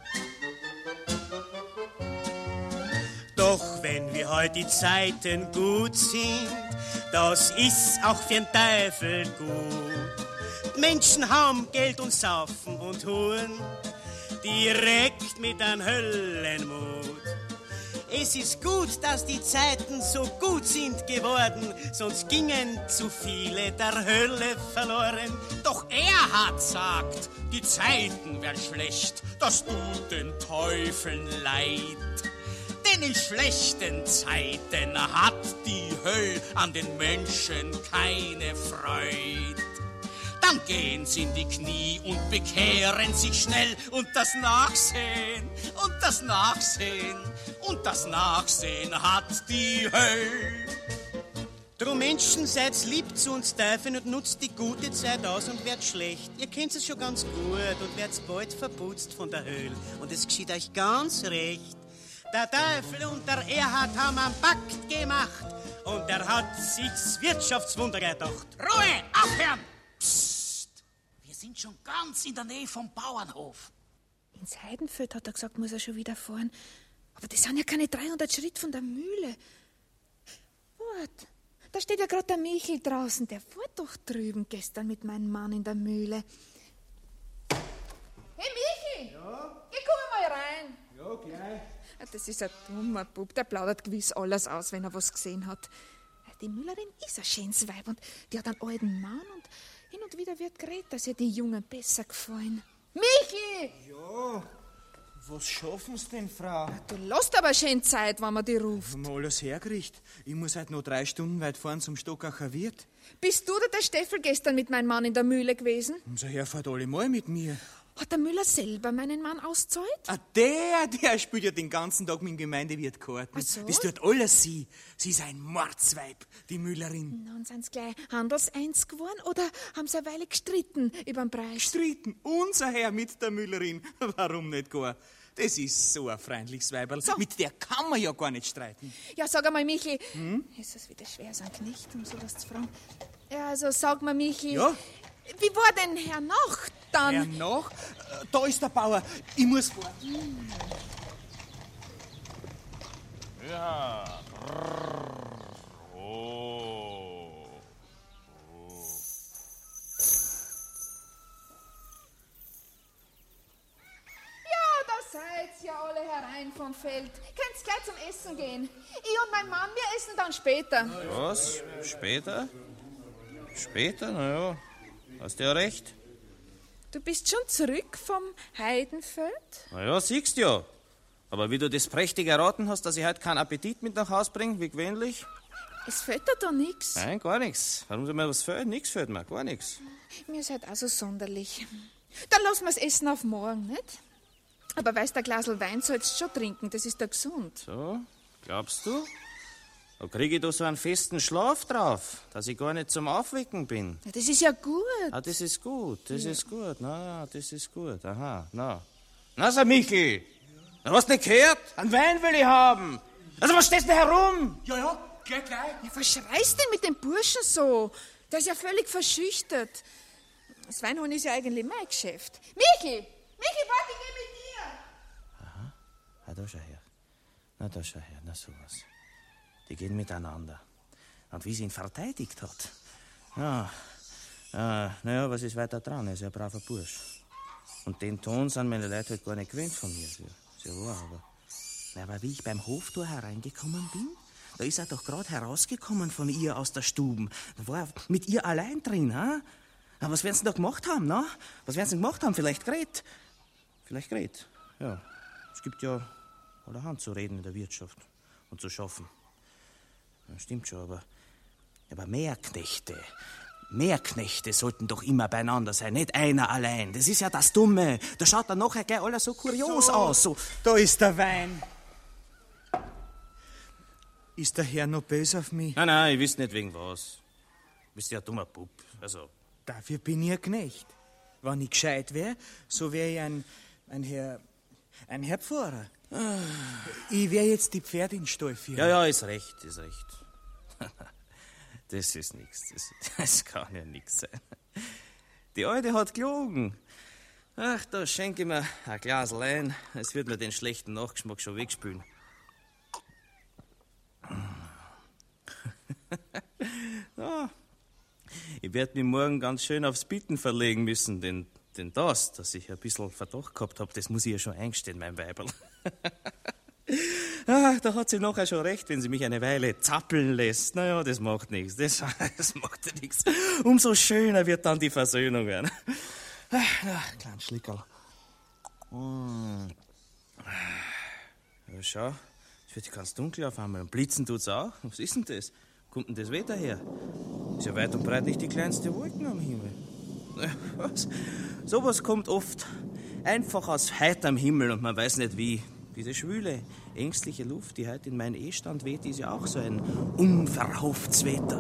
Doch wenn wir heute die Zeiten gut sind, das ist auch für den Teufel gut. Die Menschen haben Geld und saufen und huren, direkt mit einem Höllenmut. Es ist gut, dass die Zeiten so gut sind geworden, sonst gingen zu viele der Hölle verloren. Doch er hat sagt, die Zeiten wären schlecht, das tut den Teufeln leid. Denn in schlechten Zeiten hat die Hölle an den Menschen keine Freude. Dann gehen sie in die Knie und bekehren sich schnell. Und das Nachsehen, und das Nachsehen, und das Nachsehen hat die Hölle. Drum Menschen, seid lieb zu uns Teufeln und nutzt die gute Zeit aus und werdet schlecht. Ihr kennt es schon ganz gut und werdet bald verputzt von der Hölle. Und es geschieht euch ganz recht. Der Teufel und der Erhard haben einen Pakt gemacht und er hat sich's Wirtschaftswunder gedacht. Ruhe, aufhören! Psst, wir sind schon ganz in der Nähe vom Bauernhof. Ins Heidenfeld, hat er gesagt, muss er schon wieder fahren. Aber das sind ja keine 300 Schritt von der Mühle. Wart, da steht ja gerade der Michel draußen. Der war doch drüben gestern mit meinem Mann in der Mühle. Hey Michel! Ja? Geh, komm mal rein. Ja, gleich. Das ist ein dummer Bub, der plaudert gewiss alles aus, wenn er was gesehen hat. Die Müllerin ist ein schönes Weib und die hat einen alten Mann und hin und wieder wird geredet, dass ihr die Jungen besser gefallen. Michi! Ja, was schaffen Sie denn, Frau? Du lässt aber schön Zeit, wenn man die ruft. Haben wir alles hergerichtet. Ich muss halt noch 3 Stunden weit fahren zum Stockacher Wirt. Bist du oder der Steffel gestern mit meinem Mann in der Mühle gewesen? Unser Herr fährt alle mal mit mir. Hat der Müller selber meinen Mann auszahlt? Der spielt ja den ganzen Tag mit dem Gemeindewirt Karten. Ach so? Das tut alles sie. Sie ist ein Mordsweib, die Müllerin. Na, und sind sie gleich handelseins geworden oder haben sie eine Weile gestritten über den Preis? Gestritten, unser Herr mit der Müllerin. Warum nicht gar? Das ist so ein freundliches Weiberl. So. Mit der kann man ja gar nicht streiten. Ja, sag einmal, Michi. Ist es wieder schwer, so ein Knecht, um sowas zu fragen? Ja, also sag mal, Michi. Ja? Wie war denn Herr Noch dann? Herr Noch? Da ist der Bauer. Ich muss fahren. Ja. Oh. Ja, da seid ihr alle herein vom Feld. Könnt's gleich zum Essen gehen. Ich und mein Mann, wir essen dann später. Was? Später? Später? Na ja. Hast du ja recht. Du bist schon zurück vom Heidenfeld? Na ja, siehst du ja. Aber wie du das prächtig erraten hast, dass ich heute keinen Appetit mit nach Haus bringe, wie gewöhnlich. Es fehlt dir da nichts? Nein, gar nichts. Warum soll mir was fehlen? Nichts fehlt mir, gar nichts. Mir seid auch so sonderlich. Dann lassen wir das Essen auf morgen, nicht? Aber weißt du, ein Glasl Wein sollst du schon trinken, das ist ja gesund. So, glaubst du? Da kriege ich da so einen festen Schlaf drauf, dass ich gar nicht zum Aufwecken bin. Ja, das ist ja gut. Ah, das ist gut, das ist gut. Na, das ist gut. Aha, na. Na, so Michel, na, hast du nicht gehört? Einen Wein will ich haben. Also, was stehst du herum? Ja, gleich. Ja, was schreist denn mit dem Burschen so? Der ist ja völlig verschüchtert. Das Weinholen ist ja eigentlich mein Geschäft. Michi, warte, ich geh mit dir. Aha, ah, da schau her. Na sowas. Die gehen miteinander. Und wie sie ihn verteidigt hat. Naja, was ist weiter dran? Er ist ja ein braver Bursch. Und den Ton sind meine Leute halt gar nicht gewöhnt von mir. Ist ja wahr, aber wie ich beim Hoftor hereingekommen bin, da ist er doch gerade herausgekommen von ihr aus der Stube. Da war er mit ihr allein drin, ha? Aber was werden sie da gemacht haben, na? Was werden sie gemacht haben? Vielleicht gerät. Ja. Es gibt ja allerhand zu reden in der Wirtschaft und zu schaffen. Ja, stimmt schon, aber Mehrknechte sollten doch immer beieinander sein, nicht einer allein. Das ist ja das Dumme. Da schaut dann nachher gleich alles so kurios aus. So. Da ist der Wein. Ist der Herr noch böse auf mich? Nein, ich weiß nicht wegen was. Du bist ja ein dummer Bub. Also. Dafür bin ich ein Knecht. Wenn ich gescheit wäre, so wäre ich ein Herr Pfarrer. Ich wäre jetzt die Pferde in den Stall führen. Ja, ist recht. Das ist nichts. Das kann ja nichts sein. Die Alte hat gelogen. Ach, da schenke ich mir ein Glas ein. Es wird mir den schlechten Nachgeschmack schon wegspülen. Ja, ich werde mich morgen ganz schön aufs Bitten verlegen müssen, denn das, dass ich ein bisschen Verdacht gehabt habe, das muss ich ja schon eingestehen, mein Weiberl. Da hat sie nachher schon recht, wenn sie mich eine Weile zappeln lässt. Naja, das macht nichts. Das macht ja nichts. Umso schöner wird dann die Versöhnung werden. Klein Schlickerl. Ja, schau, es wird ganz dunkel auf einmal. Und blitzen tut's auch. Was ist denn das? Kommt denn das Wetter her? Ist ja weit und breit nicht die kleinste Wolken am Himmel. Was? Sowas kommt oft einfach aus heiterem Himmel und man weiß nicht wie. Diese schwüle, ängstliche Luft, die heute in meinen Ehestand weht, ist ja auch so ein unverhofftes Wetter.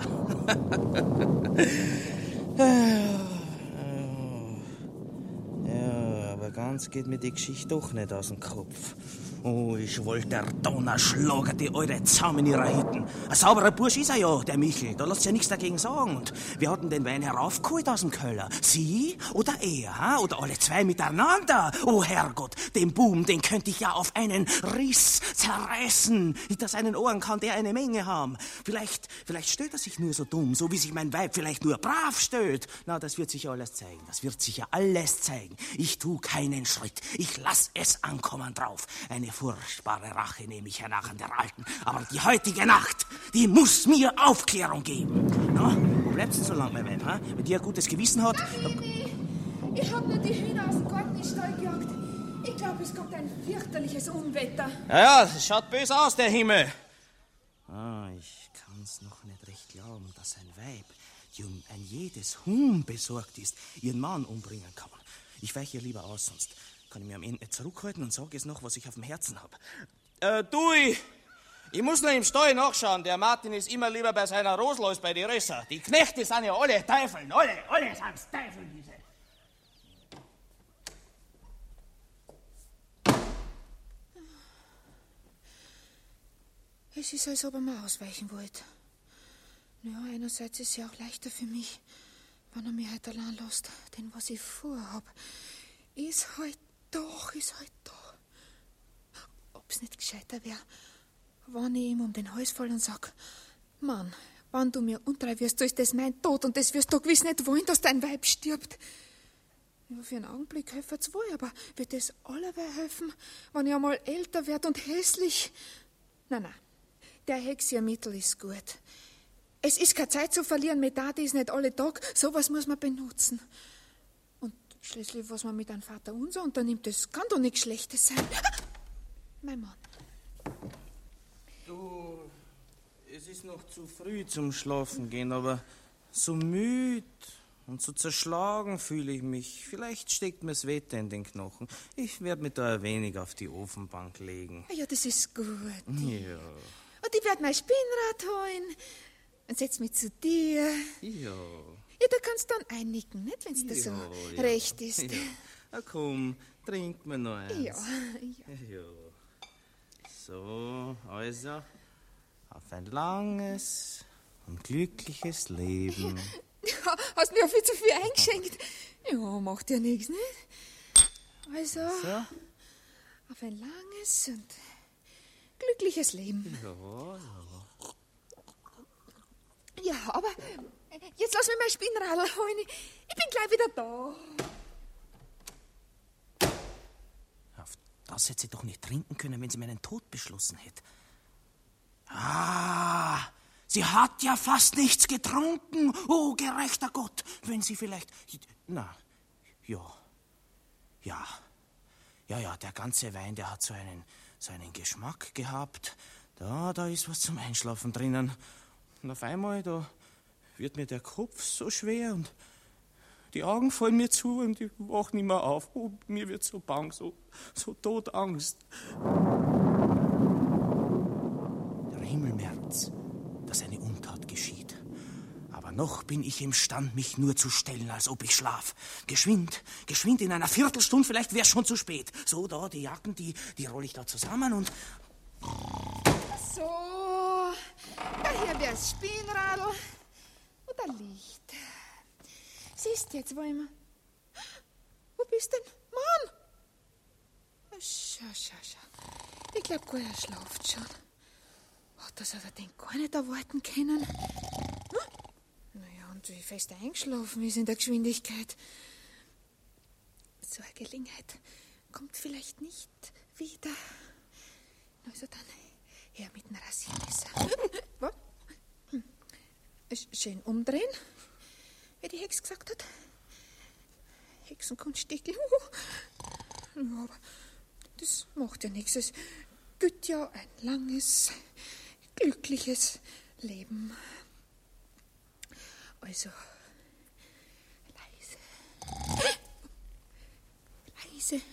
Ja, aber ganz geht mir die Geschichte doch nicht aus dem Kopf. Oh, ich wollte der Donnerschlager die Eure zusammen in ihrer Hütten. Ein sauberer Bursch ist er ja, der Michel. Da lässt ja nichts dagegen sagen. Und wir hatten den Wein heraufgeholt aus dem Keller. Sie oder er, ha? Oder alle zwei miteinander. Oh Herrgott, den Buben, den könnte ich ja auf einen Riss zerreißen. Hinter seinen Ohren kann der eine Menge haben. Vielleicht stellt er sich nur so dumm, so wie sich mein Weib vielleicht nur brav stellt. Na, das wird sich ja alles zeigen. Ich tu keinen Schritt. Ich lass es ankommen drauf. Eine furchtbare Rache nehme ich hernach an der Alten. Aber die heutige Nacht, die muss mir Aufklärung geben. Na, wo bleibst du so lang, mein Weib? Wenn die ein gutes Gewissen hat... Ich hab nur die Hühner aus dem Garten in den Stall gejagt. Ich glaube, es kommt ein fürchterliches Unwetter. Ja, es schaut böse aus, der Himmel. Ich kann's noch nicht recht glauben, dass ein Weib, die um ein jedes Huhn besorgt ist, ihren Mann umbringen kann. Ich weiche hier lieber aus, sonst kann ich mir am Ende nicht zurückhalten und sage es noch, was ich auf dem Herzen habe. Ich muss nur im Stall nachschauen. Der Martin ist immer lieber bei seiner Rosel als bei den Rösser. Die Knechte sind ja alle Teufeln. Alle sind's Teufel, diese. Es ist, als ob er mir ausweichen wollte. Ja, einerseits ist es ja auch leichter für mich, wenn er mich halt allein lässt. Denn was ich vorhab, ist halt da. Ob's nicht gescheiter wäre, wenn ich ihm um den Hals fall und sag, Mann, wenn du mir untreu wirst, so ist das mein Tod und das wirst du gewiss nicht wollen, dass dein Weib stirbt. Ja, für einen Augenblick helfert's wohl, aber wird das allerweil helfen, wenn ich einmal älter werd und hässlich? Nein, der Hexermittel ist gut. Es ist keine Zeit zu verlieren, Methode ist nicht alle Tag, sowas muss man benutzen. Und schließlich, was man mit einem Vater unser unternimmt, das kann doch nichts Schlechtes sein. Mein Mann. Du, es ist noch zu früh zum Schlafen gehen, aber so müd und so zerschlagen fühle ich mich. Vielleicht steckt mir's Wetter in den Knochen. Ich werde mich da ein wenig auf die Ofenbank legen. Ja, das ist gut. Ja. Und ich werde mein Spinnrad holen und setz mich zu dir. Ja. Ja, da kannst du dann einnicken, nicht, wenn's dir so recht ist. Ja. Na komm, trink mir noch eins. Ja. Ja. So, also, auf ein langes und glückliches Leben. Ja, hast mir auch viel zu viel eingeschenkt. Ja, macht ja nichts, nicht? Also, auf ein langes und glückliches Leben. Ja. Ja, aber jetzt lass mich mein Spinnradl holen. Ich bin gleich wieder da. Auf das hätte sie doch nicht trinken können, wenn sie meinen Tod beschlossen hätte. Ah, sie hat ja fast nichts getrunken. Oh, gerechter Gott, wenn sie vielleicht... Na, ja, der ganze Wein, der hat so einen Geschmack gehabt. Da ist was zum Einschlafen drinnen. Und auf einmal, da wird mir der Kopf so schwer und die Augen fallen mir zu und ich wach nicht mehr auf. Oh, mir wird so bang, so Todangst. Der Himmel merkt's, dass eine Untat geschieht. Aber noch bin ich imstand, mich nur zu stellen, als ob ich schlaf. Geschwind, in einer Viertelstunde, vielleicht wär's schon zu spät. So, da, die Jacken, die roll ich da zusammen und... So, daher wär's Spinnradl oder Licht. Siehst jetzt, wo immer. Wo bist denn, Mann? Schau. Ich glaub, gut, er schlaft schon. Das hat er den gar nicht erwarten können. Naja, und wie fest eingeschlafen ist in der Geschwindigkeit. So eine Gelegenheit kommt vielleicht nicht wieder. Also dann her mit dem Rasiermesser. Schön umdrehen, wie die Hex gesagt hat. Hexenkunststickel. Ja, aber das macht ja nichts. Es gibt ja ein langes, glückliches Leben. Also, leise.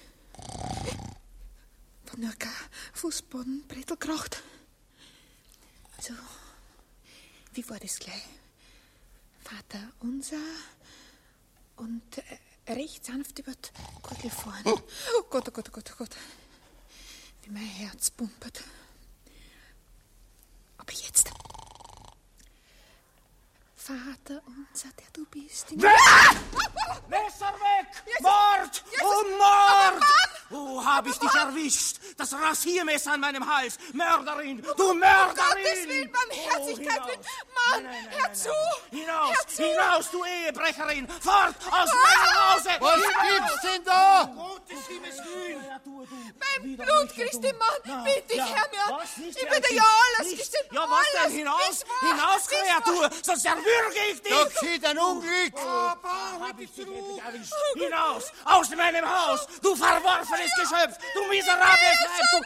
Von nur kein Fußbodenbrettel kracht. So, wie war das gleich? Vater unser und recht sanft über die Gurgel fahren. Oh Gott. Wie mein Herz pumpert. Aber jetzt. Vater unser, der du bist. Messer weg! Mord! Oh, Mord! Oh, hab ich dich erwischt! Das Rasiermesser an meinem Hals! Mörderin! Du Mörderin! Gottes Willen, Barmherzigkeit! Mann, hör zu! Hinaus, du Ehebrecherin! Fort aus meinem Hause! Was gibt's denn da? Gottes Himmels Willen! Mein Blut, Christi, Mann! Bitte, ich hör mir an! Ich will dir ja alles gestehen! Ja, was denn? Hinaus, Kreatur! Sonst erwürge ich dich! Da geschieht ein Unglück! Hab ich dich endlich erwischt! Hinaus! Aus meinem Haus! Du verworfenes Geschöpf! Du miserables Weib!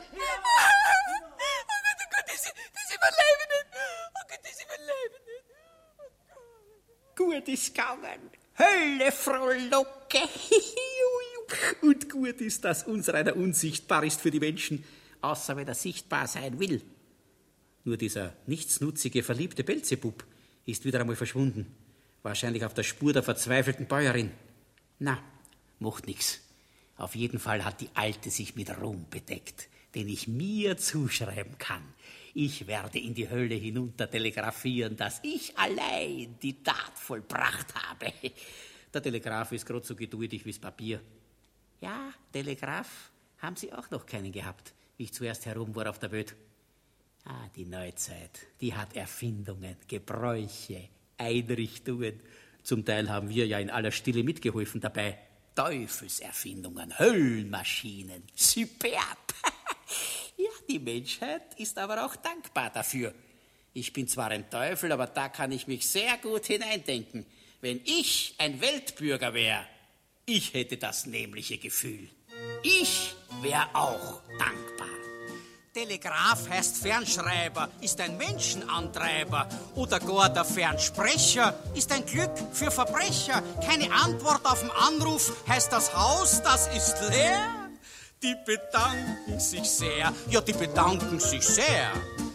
Oh Gott, das überleben nicht! Oh Gott, das überleben nicht! Gut ist gegangen. Hölle, Frohlocke. Und gut ist, dass unser einer unsichtbar ist für die Menschen, außer wenn er sichtbar sein will. Nur dieser nichtsnutzige, verliebte Belzebub ist wieder einmal verschwunden. Wahrscheinlich auf der Spur der verzweifelten Bäuerin. Na, macht nix. Auf jeden Fall hat die Alte sich mit Ruhm bedeckt, den ich mir zuschreiben kann. Ich werde in die Hölle hinunter telegrafieren, dass ich allein die Tat vollbracht habe. Der Telegraph ist gerade so geduldig wie's Papier. Ja, Telegraph haben Sie auch noch keinen gehabt, wie ich zuerst herum war auf der Welt. Ah, die Neuzeit, die hat Erfindungen, Gebräuche, Einrichtungen. Zum Teil haben wir ja in aller Stille mitgeholfen dabei. Teufelserfindungen, Höllenmaschinen, superb. Ja, die Menschheit ist aber auch dankbar dafür. Ich bin zwar ein Teufel, aber da kann ich mich sehr gut hineindenken. Wenn ich ein Weltbürger wäre, ich hätte das nämliche Gefühl. Ich wäre auch dankbar. Telegraph heißt Fernschreiber, ist ein Menschenantreiber. Oder gar der Fernsprecher ist ein Glück für Verbrecher. Keine Antwort auf den Anruf heißt das Haus, das ist leer. Die bedanken sich sehr, ja, die bedanken sich sehr.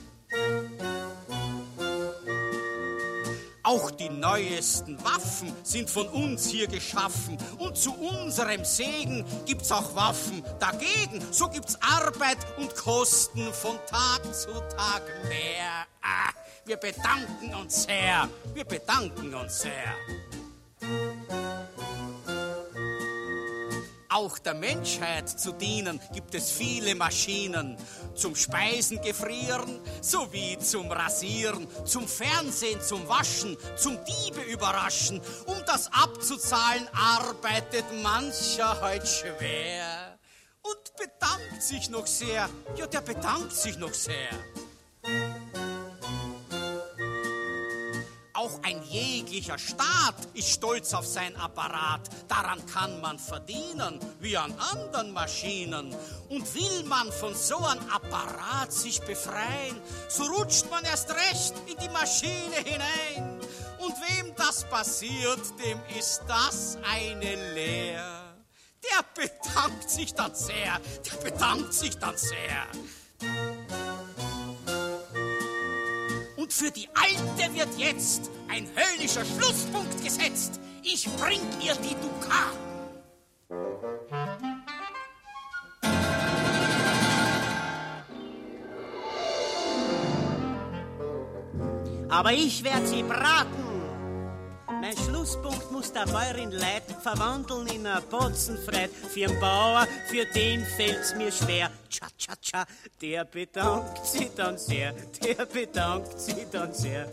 Auch die neuesten Waffen sind von uns hier geschaffen. Und zu unserem Segen gibt's auch Waffen dagegen. So gibt's Arbeit und Kosten von Tag zu Tag mehr. Ah, wir bedanken uns sehr, wir bedanken uns sehr. Auch der Menschheit zu dienen gibt es viele Maschinen. Zum Speisen, Gefrieren sowie zum Rasieren, zum Fernsehen, zum Waschen, zum Diebe überraschen. Um das abzuzahlen, arbeitet mancher heut schwer. Und bedankt sich noch sehr, ja, der bedankt sich noch sehr. Auch ein jeglicher Staat ist stolz auf sein Apparat. Daran kann man verdienen, wie an anderen Maschinen. Und will man von so einem Apparat sich befreien, so rutscht man erst recht in die Maschine hinein. Und wem das passiert, dem ist das eine Lehr. Der bedankt sich dann sehr, der bedankt sich dann sehr. Und für die Alte wird jetzt ein höllischer Schlusspunkt gesetzt. Ich bring ihr die Dukaten. Aber ich werd sie braten. Mein Schlusspunkt muss der Bäuerin Leid verwandeln in a Potzenfreit. Für'n Bauer, für den fällt's mir schwer. Tcha, tcha, tcha, der bedankt sich dann sehr. Der bedankt sich dann sehr.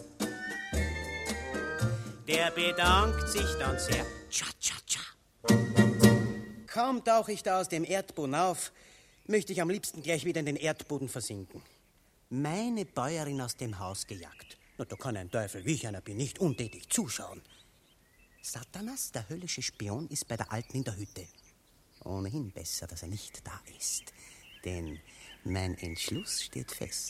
Der bedankt sich dann sehr. Tcha, tcha, tcha. Kaum tauch ich da aus dem Erdboden auf, möchte ich am liebsten gleich wieder in den Erdboden versinken. Meine Bäuerin aus dem Haus gejagt. Na, da kann ein Teufel, wie ich einer bin, nicht untätig zuschauen. Satanas, der höllische Spion, ist bei der Alten in der Hütte. Ohnehin besser, dass er nicht da ist, denn mein Entschluss steht fest.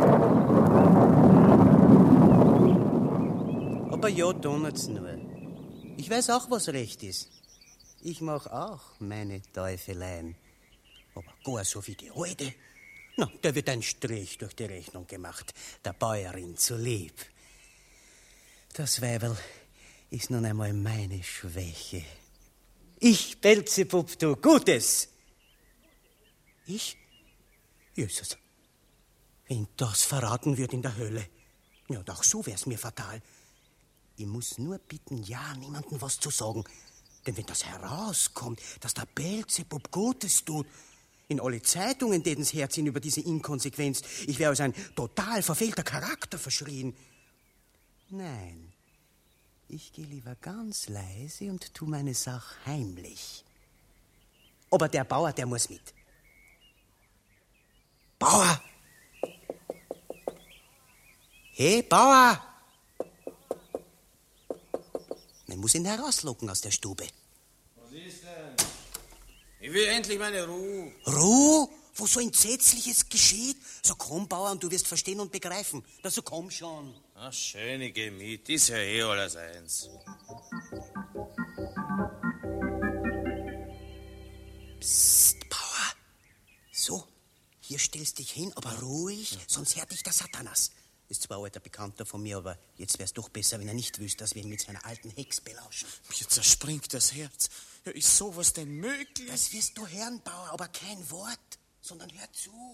Aber ja, donnert's nur. Ich weiß auch, was recht ist. Ich mach auch meine Teufeleien. Aber gar so wie die Alte. Na, da wird ein Strich durch die Rechnung gemacht, der Bäuerin zu lieb. Das Weiberl ist nun einmal meine Schwäche. Ich, Beelzebub, tu Gutes. Ich? Jesus. Wenn das verraten wird in der Hölle. Ja, und auch so wär's mir fatal. Ich muss nur bitten, ja, niemandem was zu sagen. Denn wenn das herauskommt, dass der Beelzebub Gutes tut, in alle Zeitungen täten's herziehen über diese Inkonsequenz. Ich wäre als ein total verfehlter Charakter verschrien. Nein. Ich gehe lieber ganz leise und tu meine Sache heimlich. Aber der Bauer, der muss mit. Bauer! Hey, Bauer! Man muss ihn herauslocken aus der Stube. Was ist denn? Ich will endlich meine Ruhe. Ruhe? Wo so Entsetzliches geschieht? So komm, Bauer, und du wirst verstehen und begreifen. Na, so komm schon. Ach, schön, ich geh mit. Ist ja eh alles eins. Psst, Bauer. So, hier stellst dich hin, aber ruhig, sonst hört dich der Satanas. Ist zwar ein alter Bekannter von mir, aber jetzt wär's doch besser, wenn er nicht wüsste, dass wir ihn mit seiner alten Hex belauschen. Mir zerspringt das Herz. Ja, ist sowas denn möglich? Das wirst du hören, Bauer, aber kein Wort, sondern hör zu.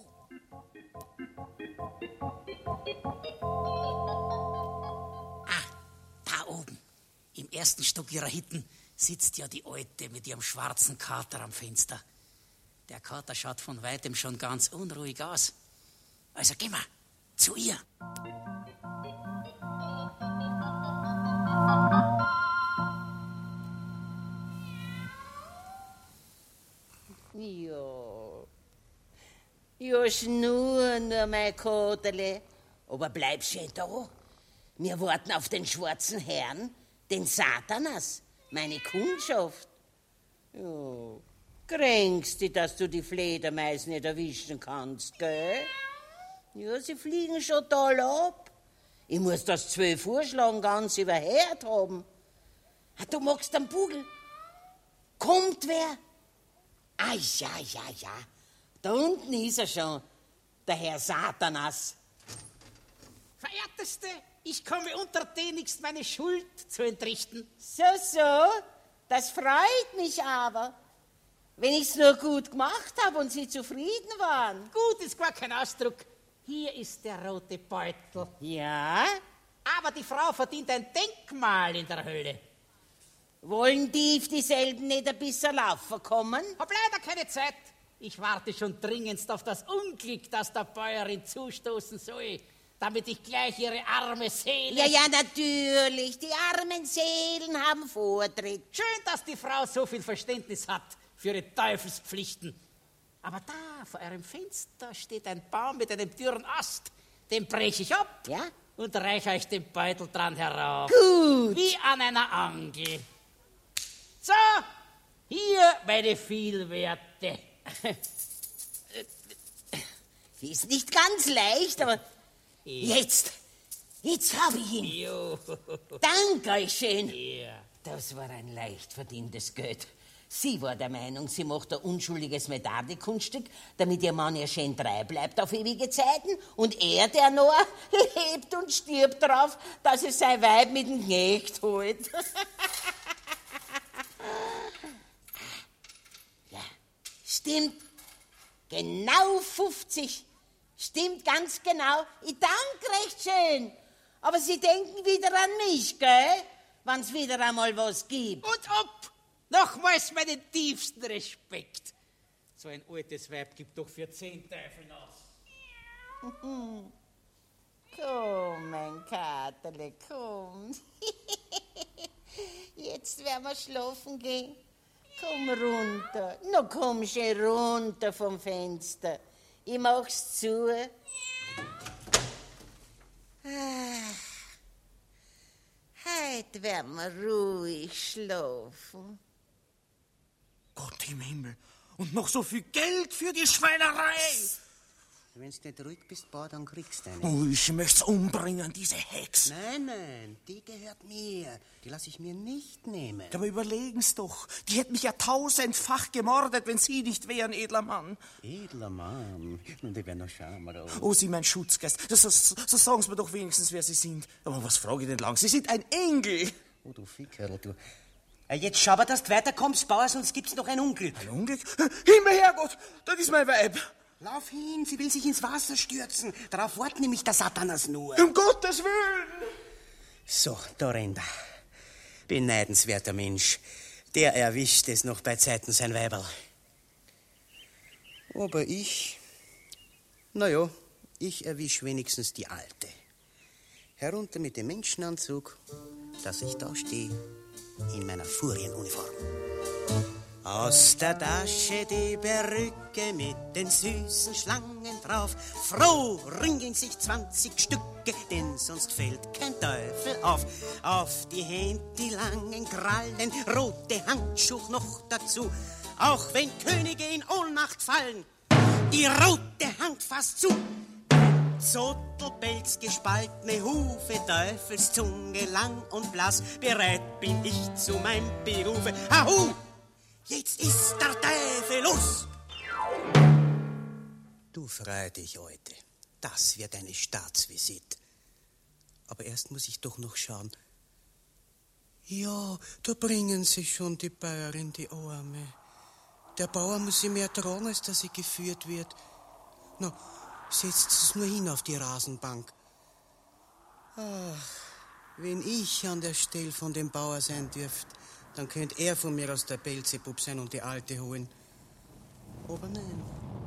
Da oben, im ersten Stock ihrer Hütten, sitzt ja die Alte mit ihrem schwarzen Kater am Fenster. Der Kater schaut von weitem schon ganz unruhig aus. Also geh mal zu ihr. Ja, schnur nur, mein Koterle. Aber bleib schön da. Wir warten auf den schwarzen Herrn, den Satanas, meine Kundschaft. Ja, kränkst dich, dass du die Fledermaus nicht erwischen kannst, gell? Ja, sie fliegen schon toll ab. Ich muss das 12 Uhr schlagen, ganz überhört haben. Du magst den Bugel? Kommt wer? Ah, ja. Da unten ist er schon, der Herr Satanas. Verehrteste, ich komme untertänigst meine Schuld zu entrichten. So, das freut mich aber. Wenn ich's nur gut gemacht habe und Sie zufrieden waren. Gut ist gar kein Ausdruck. Hier ist der rote Beutel. Ja? Aber die Frau verdient ein Denkmal in der Hölle. Wollen dieselben nicht ein bisschen laufen kommen? Hab leider keine Zeit. Ich warte schon dringendst auf das Unglück, das der Bäuerin zustoßen soll, damit ich gleich ihre arme Seele... Ja, natürlich. Die armen Seelen haben Vortritt. Schön, dass die Frau so viel Verständnis hat für ihre Teufelspflichten. Aber da, vor eurem Fenster, steht ein Baum mit einem dürren Ast. Den breche ich ab, ja, und reiche euch den Beutel dran herauf. Gut. Wie an einer Angel. So, hier meine Vielwerte. Ist nicht ganz leicht, aber jetzt habe ich ihn. Jo. Danke euch schön. Ja. Das war ein leicht verdientes Geld. Sie war der Meinung, sie macht ein unschuldiges Medarde-Kunststück, damit ihr Mann ihr schön treu bleibt auf ewige Zeiten und er, der noch lebt und stirbt drauf, dass es sein Weib mit dem Knecht holt. Ja, stimmt. Genau 50. Stimmt ganz genau. Ich danke recht schön. Aber Sie denken wieder an mich, gell? Wenn's wieder einmal was gibt. Und ob! Nochmals meinen tiefsten Respekt. So ein altes Weib gibt doch für 10 Teufel aus. Komm, mein Katerle, komm. Jetzt werden wir schlafen gehen. Komm runter. Na, komm schon runter vom Fenster. Ich mach's zu. Heute werden wir ruhig schlafen. Gott im Himmel. Und noch so viel Geld für die Schweinerei. Wenn du nicht ruhig bist, dann kriegst du eine. Oh, ich möcht's umbringen, diese Hex. Nein, die gehört mir. Die lasse ich mir nicht nehmen. Aber überlegen's doch. Die hätte mich ja 1000-fach gemordet, wenn Sie nicht wären, edler Mann. Edler Mann? Nun, die wären noch Schammer. Oh, Sie, mein Schutzgeist. So sagen Sie mir doch wenigstens, wer Sie sind. Aber was frage ich denn lang? Sie sind ein Engel. Oh, du Fickerl, du. Jetzt schau, dass du weiterkommst, Bauer, sonst gibt's noch ein Unglück. Ein Unglück? Himmel, Herrgott, das ist mein Weib. Lauf hin, sie will sich ins Wasser stürzen. Darauf wartet nämlich der Satanas nur. Um Gottes Willen! So, da rennt er. Beneidenswerter Mensch. Der erwischt es noch bei Zeiten sein Weiberl. Aber ich erwisch wenigstens die Alte. Herunter mit dem Menschenanzug, dass ich da stehe, in meiner Furienuniform. Aus der Tasche die Perücke mit den süßen Schlangen drauf. Froh ringen sich 20 Stücke, denn sonst fällt kein Teufel auf. Auf die Hände die langen Krallen, rote Handschuhe noch dazu. Auch wenn Könige in Ohnmacht fallen, die rote Hand fasst zu. Zottelpelz, gespaltene Hufe, Teufelszunge lang und blass. Bereit bin ich zu meinem Berufe. Ahu! Jetzt ist der Teufel los! Du freu dich heute. Das wird eine Staatsvisit. Aber erst muss ich doch noch schauen. Ja, da bringen sie schon die Bäuerin, die Arme. Der Bauer muss sie mehr tragen, als dass sie geführt wird. Na, setzt es nur hin auf die Rasenbank. Ach, wenn ich an der Stelle von dem Bauer sein dürft, dann könnte er von mir aus der Belzebub sein und die Alte holen. Aber nein.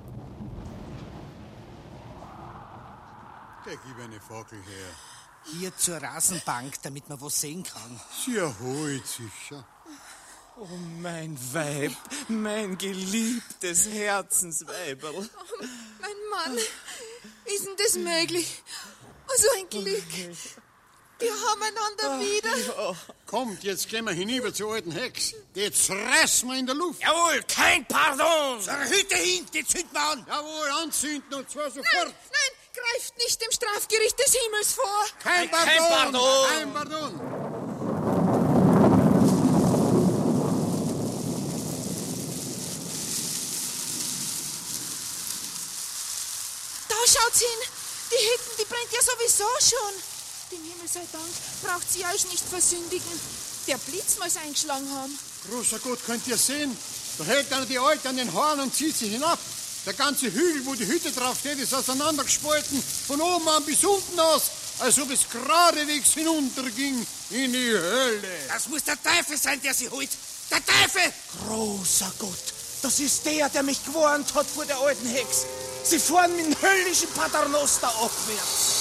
Der gib eine Fackel her. Hier zur Rasenbank, damit man was sehen kann. Sie erholt sich schon. Oh, mein Weib, mein geliebtes Herzensweiberl. Oh, mein Mann, ist denn das möglich? Oh, so ein Glück. Wir haben einander wieder. Ja. Kommt, jetzt gehen wir hinüber zur alten Hex. Jetzt reißen wir in der Luft. Jawohl, kein Pardon. So eine Hütte hin, die zünden wir an. Jawohl, anzünden und zwar sofort. Nein, Greift nicht dem Strafgericht des Himmels vor! Kein Pardon! Kein Pardon! Kein Pardon! Da schaut's hin! Die Hütten, die brennt ja sowieso schon! Dem Himmel sei Dank braucht sie euch nicht versündigen. Der Blitz muss eingeschlagen haben. Großer Gott, könnt ihr sehen? Da hält einer die Alte an den Haaren und zieht sie hinab. Der ganze Hügel, wo die Hütte drauf steht, ist auseinandergespalten, von oben an bis unten aus, als ob es geradewegs hinunterging in die Hölle. Das muss der Teufel sein, der sie holt. Der Teufel! Großer Gott, das ist der mich gewarnt hat vor der alten Hex. Sie fahren mit dem höllischen Paternoster abwärts.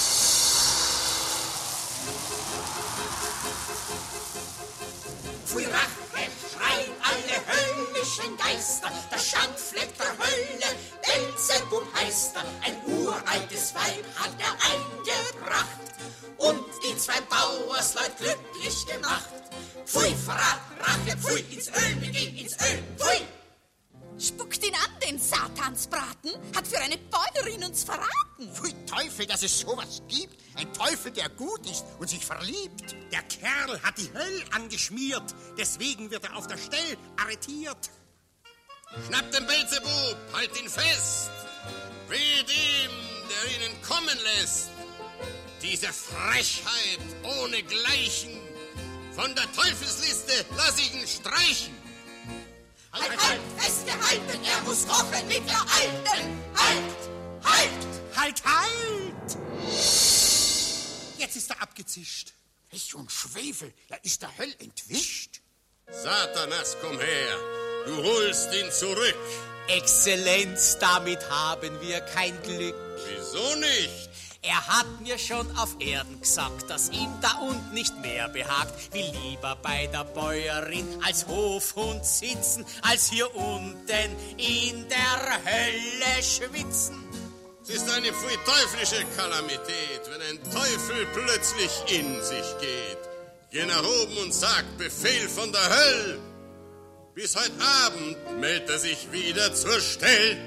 Pfui Rache, schreien alle höllischen Geister, der Schandfleck der Hölle, Beelzebub heißt er, ein uraltes Weib hat er eingebracht und die 2 Bauersleut glücklich gemacht. Pfui, Verrat, Rache, pfui, ins Öl, wir gehen ins Öl, pfui! Spuckt ihn an, den Satansbraten, hat für eine Bäuerin uns verraten. Pfui Teufel, dass es sowas gibt. Ein Teufel, der gut ist und sich verliebt. Der Kerl hat die Hölle angeschmiert. Deswegen wird er auf der Stelle arretiert. Schnappt den Beelzebub, halt ihn fest. Wehe dem, der ihnen kommen lässt. Diese Frechheit ohnegleichen. Von der Teufelsliste lass ich ihn streichen. Halt, halt, festgehalten, er muss kochen mit der Alten. Halt, halt! Halt, halt! Jetzt ist er abgezischt. Pech und Schwefel, er ist der Hölle entwischt. Satanas, komm her, du holst ihn zurück. Exzellenz, damit haben wir kein Glück. Wieso nicht? Er hat mir schon auf Erden gesagt, dass ihm da unten nicht mehr behagt. Will lieber bei der Bäuerin als Hofhund sitzen, als hier unten in der Hölle schwitzen. Es ist eine pfui teuflische Kalamität, wenn ein Teufel plötzlich in sich geht. Geh nach oben und sagt Befehl von der Hölle. Bis heute Abend meldet er sich wieder zur Stelle.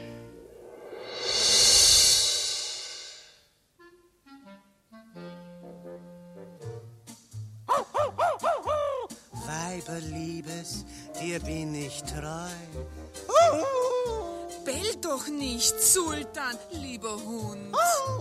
Weiberliebes, dir bin ich treu. Bell doch nicht, Sultan, lieber Hund.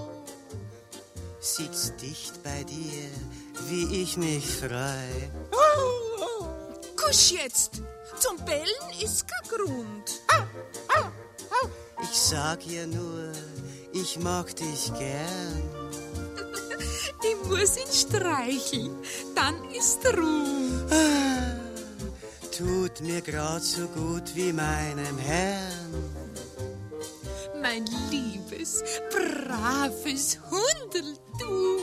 Sitz dicht bei dir, wie ich mich freu. Kusch jetzt, zum Bellen ist kein Grund. Ich sag ihr nur, ich mag dich gern. Ich muss ihn streicheln, dann ist Ruhe. Tut mir grad so gut wie meinem Herrn. Mein liebes, braves Hundel, du.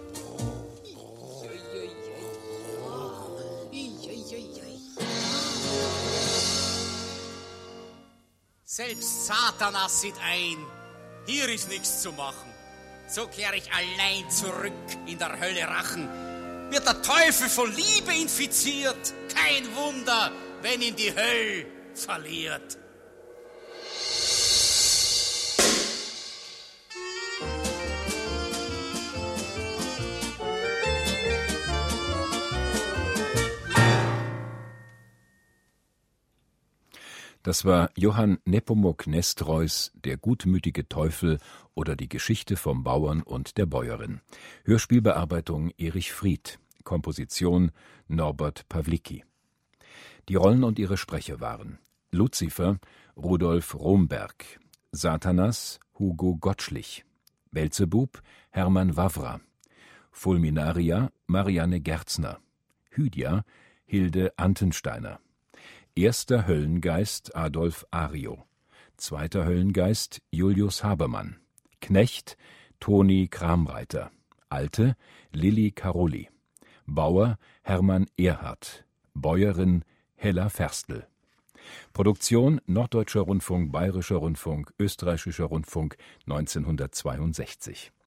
Selbst Satanas sieht ein, hier ist nichts zu machen. So kehre ich allein zurück in der Hölle Rachen. Wird der Teufel von Liebe infiziert, kein Wunder, wenn ihn die Hölle verliert. Das war Johann Nepomuk Nestreus Der gutmütige Teufel oder die Geschichte vom Bauern und der Bäuerin. Hörspielbearbeitung Erich Fried. Komposition Norbert Pawlicki. Die Rollen und ihre Sprecher waren: Luzifer Rudolf Romberg, Satanas Hugo Gottschlich, Beelzebub Hermann Wawra, Fulminaria Marianne Gerzner, Hydia Hilde Antensteiner, Erster Höllengeist Adolf Ario, Zweiter Höllengeist Julius Habermann, Knecht Toni Kramreiter, Alte Lilli Caroli, Bauer Hermann Erhardt, Bäuerin Hella Ferstl. Produktion Norddeutscher Rundfunk, Bayerischer Rundfunk, Österreichischer Rundfunk 1962